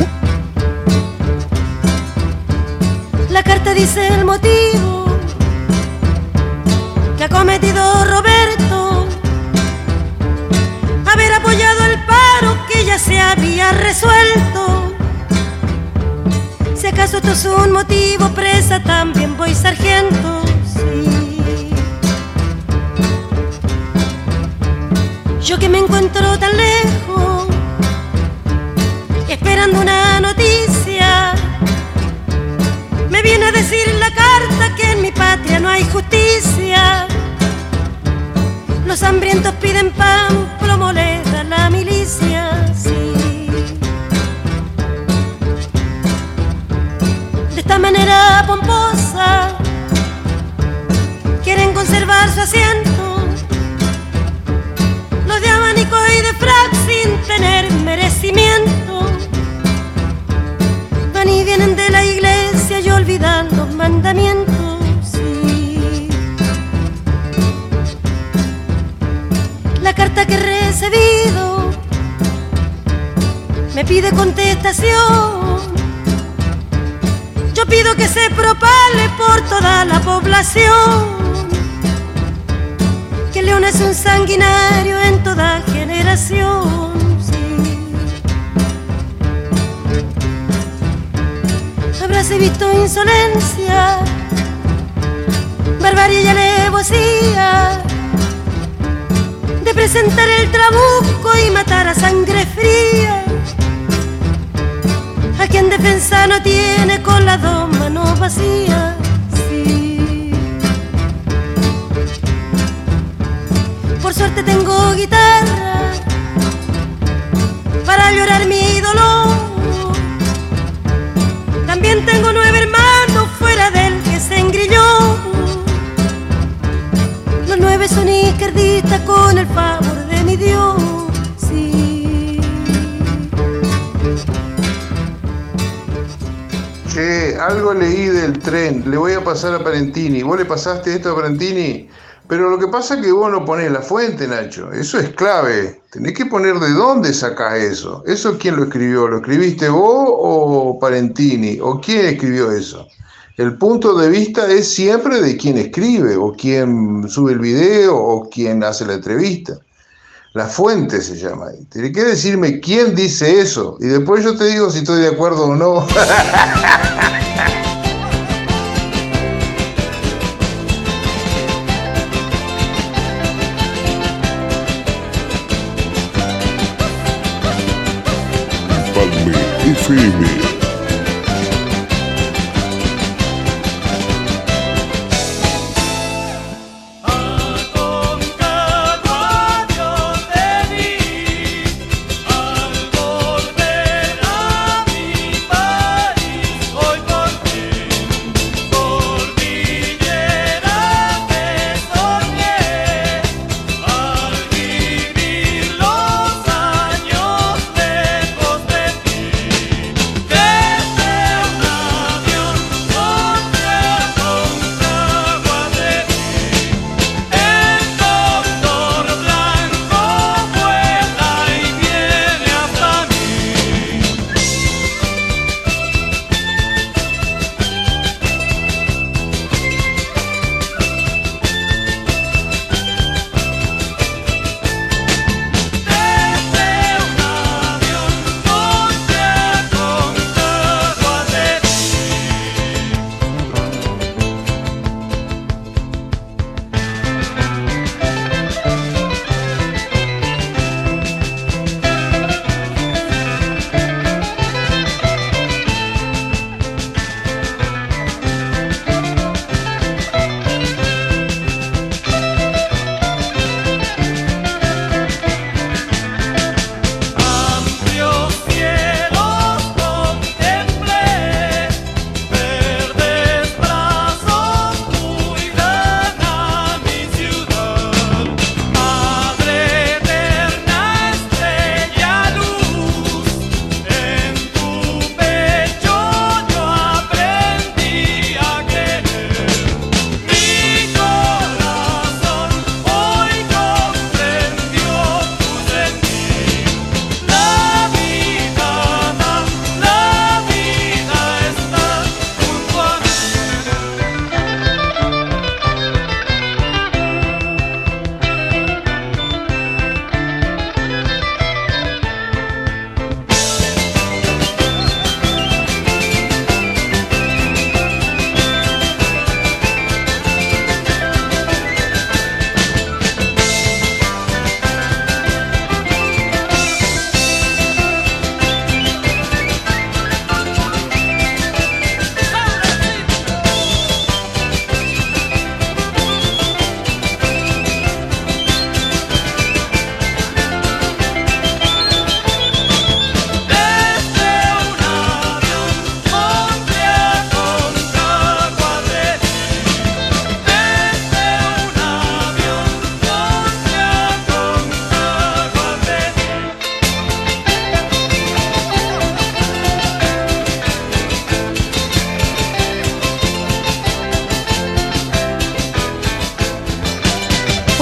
La carta dice el motivo que ha cometido Roberto, haber apoyado el paro que ya se había resuelto. Si acaso esto es un motivo, presa también voy, sargento. Sí. Yo que me encuentro tan lejos, esperando una noticia, me viene a decir la carta que en mi patria no hay justicia. Los hambrientos piden pan, plomo les da la milicia, sí. De esta manera pomposa quieren conservar su asiento, los de abanico y de frac sin tener merecimiento. Van y vienen de la iglesia y olvidan los mandamientos, sí. La carta que he recibido me pide contestación. Yo pido que se propale por toda la población, que León es un sanguinario en toda generación, sí. Habráse visto insolencia, barbarie y alevosía de presentar el trabuco y matar a sangre fría a quien defensa no tiene con las dos manos vacías, sí. Por suerte tengo guitarra para llorar mi dolor. También tengo 9 hermanos fuera del que se engrilló. Los 9 son izquierdistas con el favor de mi Dios, sí. Che, algo leí del tren, le voy a pasar a Parentini. ¿Vos le pasaste esto a Parentini? Pero lo que pasa es que vos no ponés la fuente, Nacho. Eso es clave. Tenés que poner de dónde sacás eso. ¿Eso quién lo escribió? ¿Lo escribiste vos o Parentini? ¿O quién escribió eso? El punto de vista es siempre de quien escribe, o quien sube el video, o quien hace la entrevista. La fuente se llama. Tenés que decirme quién dice eso. Y después yo te digo si estoy de acuerdo o no. Palme FM. Que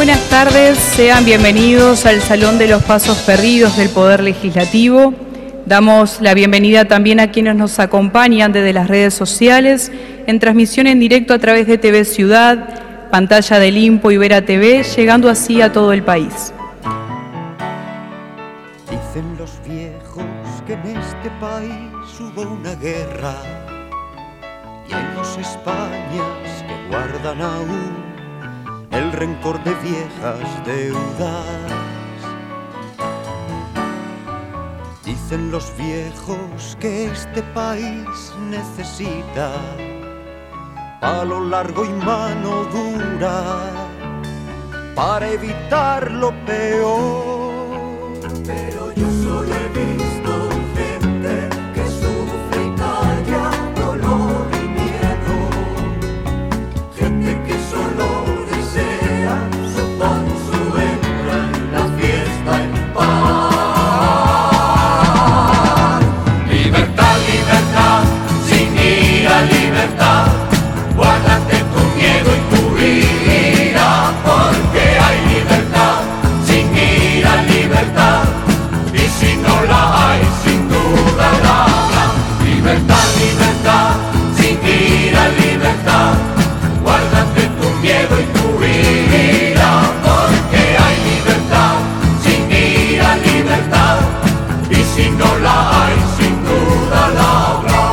buenas tardes, sean bienvenidos al Salón de los Pasos Perdidos del Poder Legislativo. Damos la bienvenida también a quienes nos acompañan desde las redes sociales, en transmisión en directo a través de TV Ciudad, pantalla del Impo y Vera TV, llegando así a todo el país. Dicen los viejos que en este país hubo una guerra y hay dos Españas que guardan aún el rencor de viejas deudas. Dicen los viejos que este país necesita palo largo y mano dura para evitar lo peor. Pero yo solo he visto gente que sufre y calla dolor y miedo, gente que solo desea su pan, su hembra y la fiesta en paz. Libertad, libertad, sin ira, libertad, guárdate tu miedo y tu ira, porque hay libertad, sin ira, libertad, y si no la hay, sin duda la habrá. Libertad, libertad, sin ira, libertad, guárdate tu miedo y tu ira, porque hay libertad, sin ira, libertad, y si no la hay, sin duda la habrá.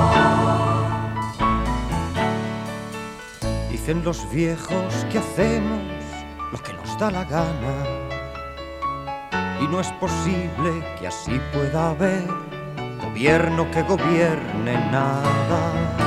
Dicen los viejos que hacemos lo que nos da la gana, y no es posible que así pueda haber gobierno que gobierne nada.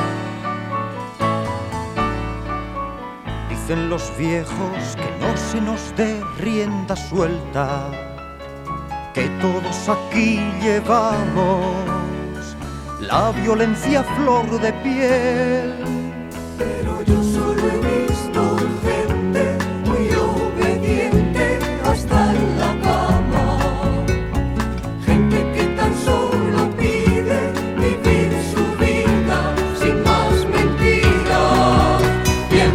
Dicen los viejos que no se nos dé rienda suelta, que todos aquí llevamos la violencia a flor de piel. Pero yo solo he visto gente muy obediente hasta en la cama, gente que tan solo pide vivir su vida sin más mentiras y en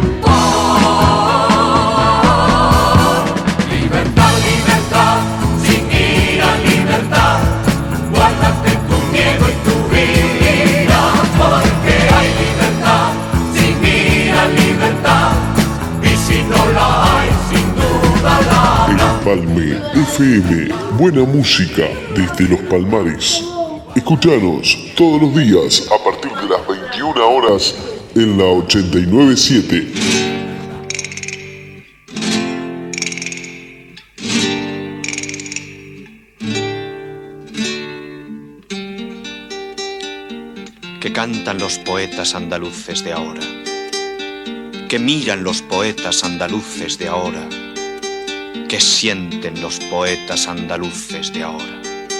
paz. Libertad, libertad, sin ira, libertad, guárdate tu miedo y tu ira, porque hay libertad, sin ira, libertad, y si no la hay, sin duda la habrá. Empalme FM, buena música desde Los Palmares. Escuchanos todos los días a partir de las 21 horas en la 89.7. Que cantan los poetas andaluces de ahora, que miran los poetas andaluces de ahora, que sienten los poetas andaluces de ahora.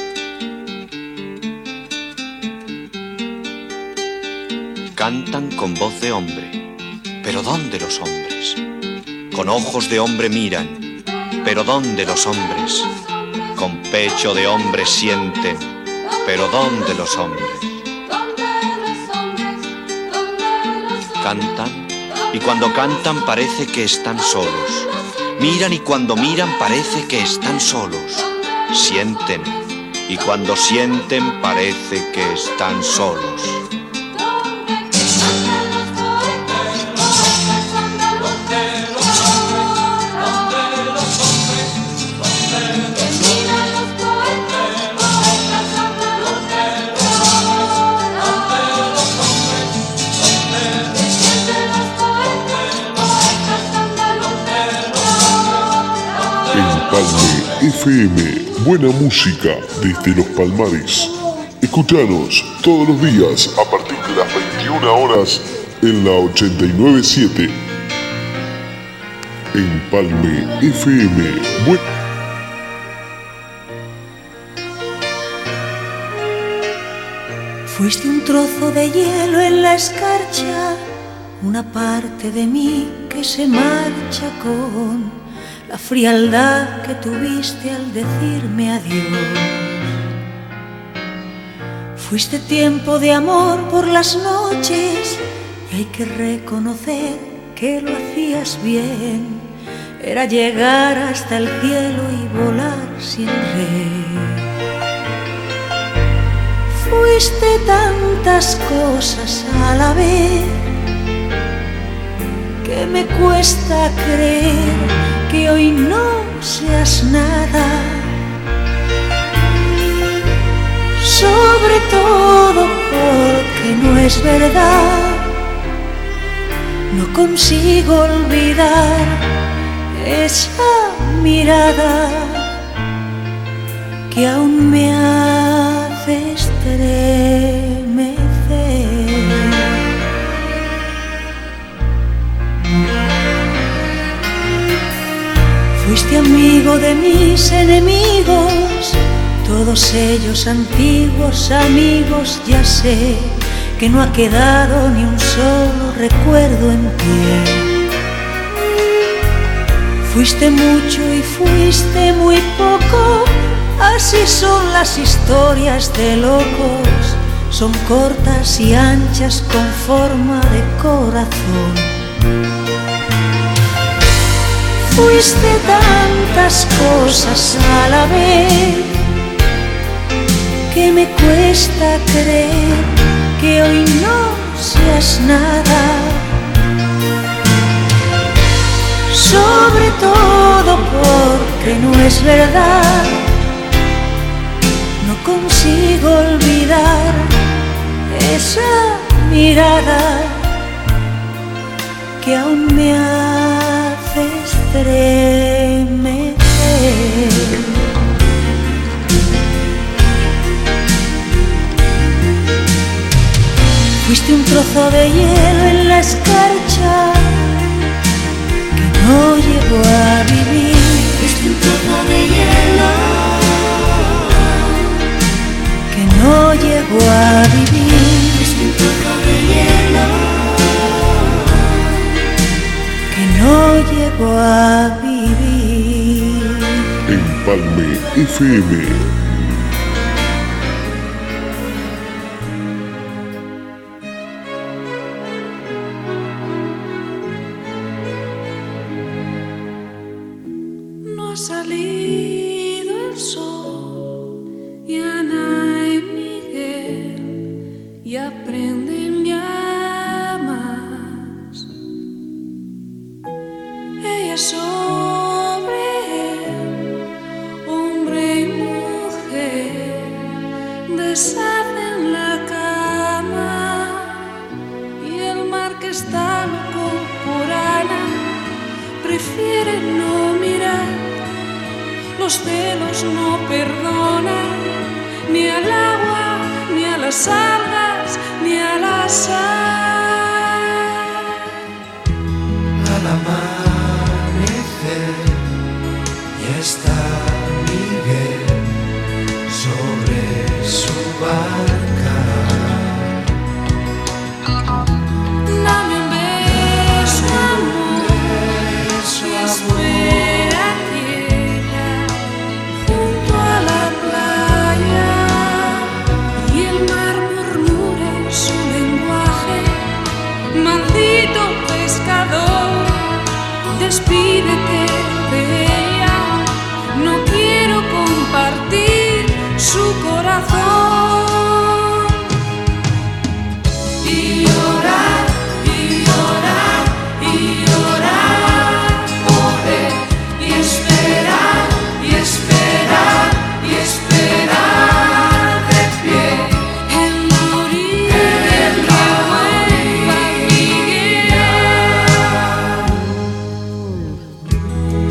Cantan con voz de hombre, pero ¿dónde los hombres? Con ojos de hombre miran, pero ¿dónde los hombres? Con pecho de hombre sienten, pero ¿dónde los hombres? Cantan, y cuando cantan parece que están solos. Miran y cuando miran parece que están solos. Sienten, y cuando sienten parece que están solos. Empalme FM, buena música desde Los Palmares. Escuchanos todos los días a partir de las 21 horas en la 89.7. Empalme FM, Fuiste un trozo de hielo en la escarcha, una parte de mí que se marcha con la frialdad que tuviste al decirme adiós. Fuiste tiempo de amor por las noches y hay que reconocer que lo hacías bien. era llegar hasta el cielo y volar sin red. Fuiste tantas cosas a la vez que me cuesta creer que hoy no seas nada. Sobre todo porque no es verdad, no consigo olvidar esa mirada que aún me hace estremecer. Fuiste amigo de mis enemigos, todos ellos antiguos amigos, ya sé que no ha quedado ni un solo recuerdo en pie. Fuiste mucho y fuiste muy poco, así son las historias de locos, son cortas y anchas con forma de corazón. Fuiste tantas cosas a la vez que me cuesta creer que hoy no seas nada. Sobre todo porque no es verdad, no consigo olvidar esa mirada que aún me hace estremecer. Fuiste un trozo de hielo en la escarcha que no llegó a vivir. Fuiste un trozo de hielo que no llegó a vivir. Fuiste un trozo de hielo que no llegó a vivir. Empalme FM. Ha salido el sol y Ana y Miguel ya prenden llamas. Ella sobre él, hombre y mujer, deshacen la cama y el mar que está loco por Ana prefiere no mirar. Los celos no perdonan ni al agua, ni a las algas, ni a la sal. Al amanecer ya está Miguel sobre su barca. Dame un beso, amor, y espera junto a la playa y el mar murmura su lenguaje. Maldito pescador, despídete de ella. No quiero compartir su corazón. Y llorar, y llorar, y llorar por él, y esperar, y esperar, y esperar de pie en la orilla que vuelva Miguel.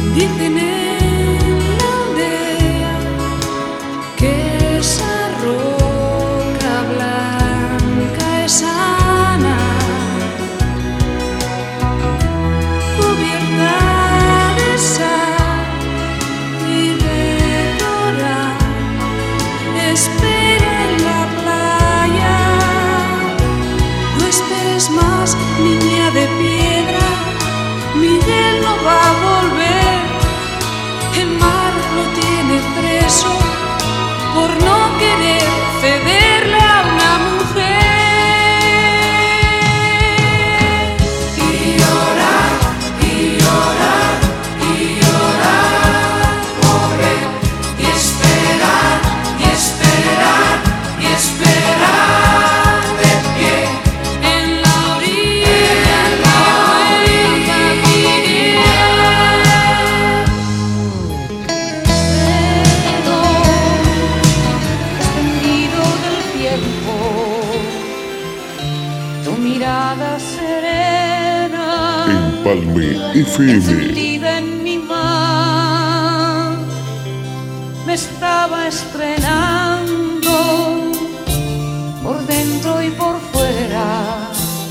FM. Encendida en mi mar, me estaba estrenando por dentro y por fuera,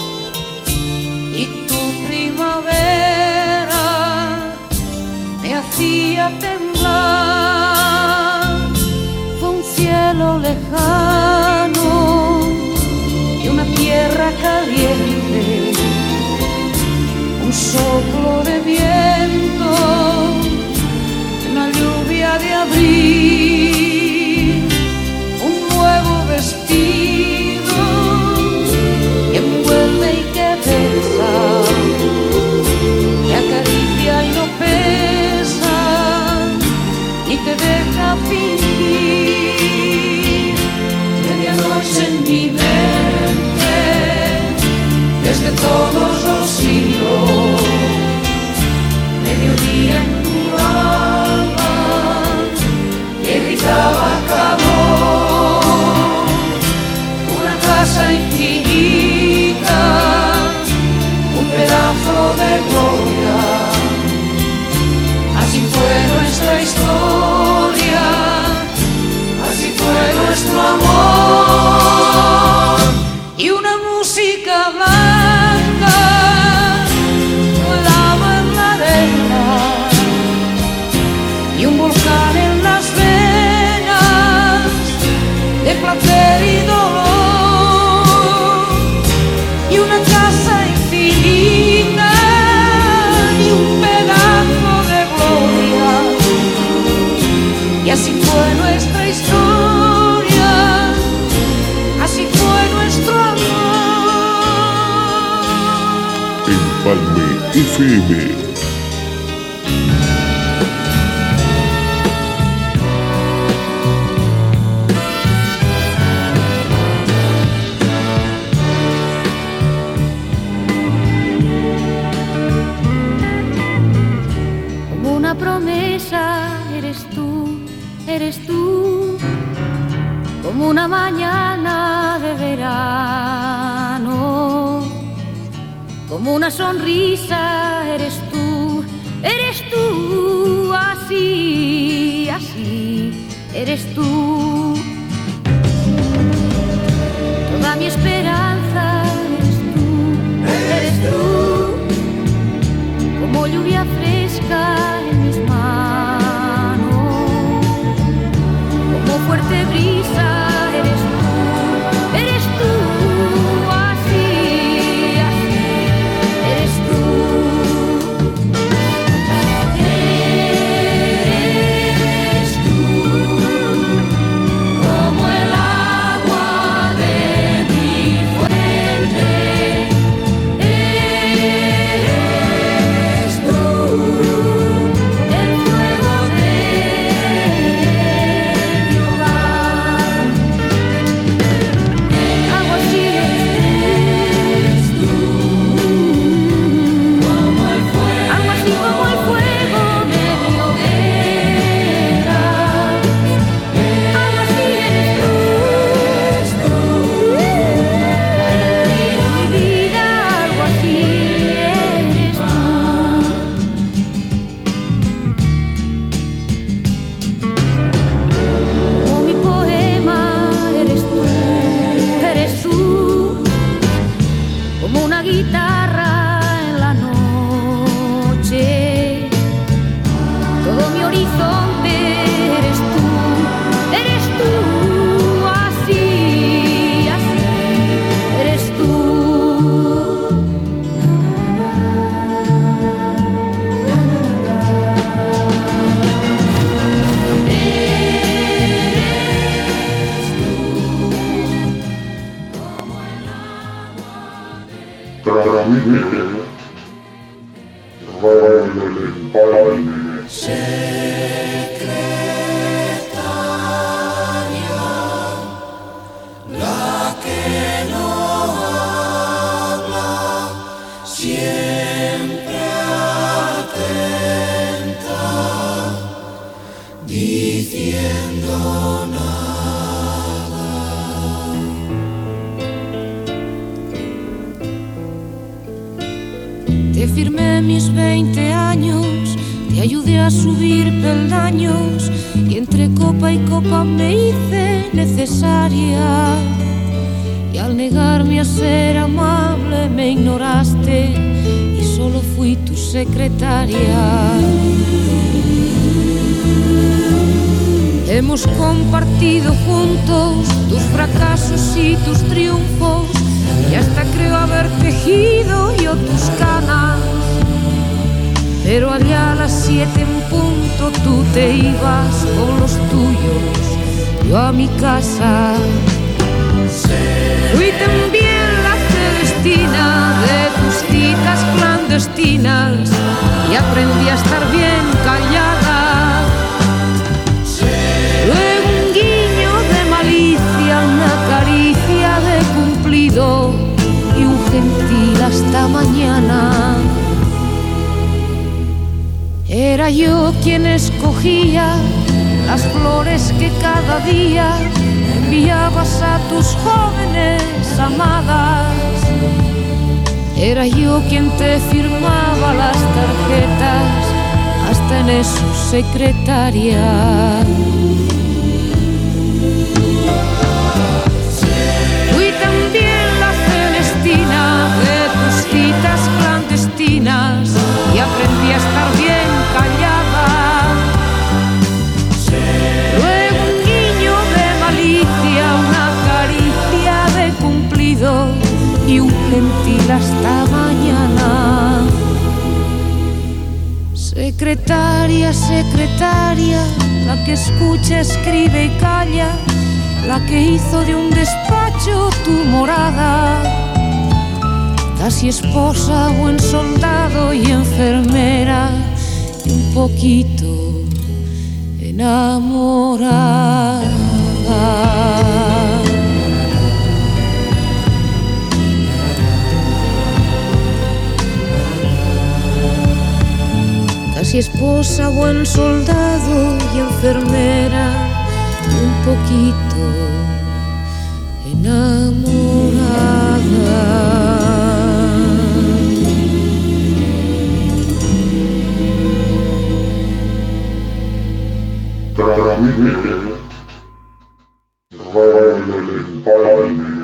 y tu primavera me hacía temblar. Fue un cielo lejano y una tierra caliente, un soplo de viento, una lluvia de abril, un nuevo vestido que envuelve y que besa, que acaricia y no pesa, ni te deja fingir. Medianoche en mi mente, desde todos los siglos, mediodía en tu alma, que gritaba calor, una casa infinita, un pedazo de gloria. Así fue nuestra historia, así fue nuestro amor, y una música blanca volaba en la arena, y un volcán en las venas de placer y dolor, y una casa infinita y un pedazo de gloria. Y así fue nuestra historia, así fue nuestro amor. Empalme FM. Como una promesa eres tú, como una mañana de verano, como una sonrisa eres tú, así, así, eres tú. Toda mi esperanza eres tú, como lluvia fresca en mis manos, como fuerte brisa eres tú, así, así, eres tú. Eres tú, como el agua de mi fuente. Eres tú, el fuego de mi hogar. Algo así eres tú, como el fuego, algo así como el fuego de mi hoguera. Algo así eres tú, mi vida, algo así eres tú. Como mi poema eres tú, como una guitarra en la noche, todo mi horizonte eres tú, así, así, eres tú. Transmite Radio del Empalme. Secretaria, la que no habla, siempre atenta, diciendo nada. ayudé a subir peldaños y entre copa y copa me hice necesaria. Y al negarme a ser amable me ignoraste y solo fui tu secretaria. Hemos compartido juntos tus fracasos y tus triunfos y hasta creo haber tejido yo tus canas. Pero allá a las 7 en punto tú te ibas con los tuyos, yo a mi casa. Fui también la Celestina de tus citas clandestinas y aprendí a estar bien callada. Luego un guiño de malicia, una caricia de cumplido y un gentil hasta mañana. Era yo quien escogía las flores que cada día enviabas a tus jóvenes amadas. Era yo quien te firmaba las tarjetas, hasta en eso secretaria. Fui también la Celestina de tus citas clandestinas y aprendí a estar bien callada. Luego un guiño de malicia, una caricia de cumplido y un gentil hasta mañana. Secretaria, secretaria, la que escucha, escribe y calla, la que hizo de un despacho tu morada. Casi esposa, buen soldado y enfermera y un poquito enamorada. Casi esposa, buen soldado y enfermera y un poquito enamorada. Radio del Empalme.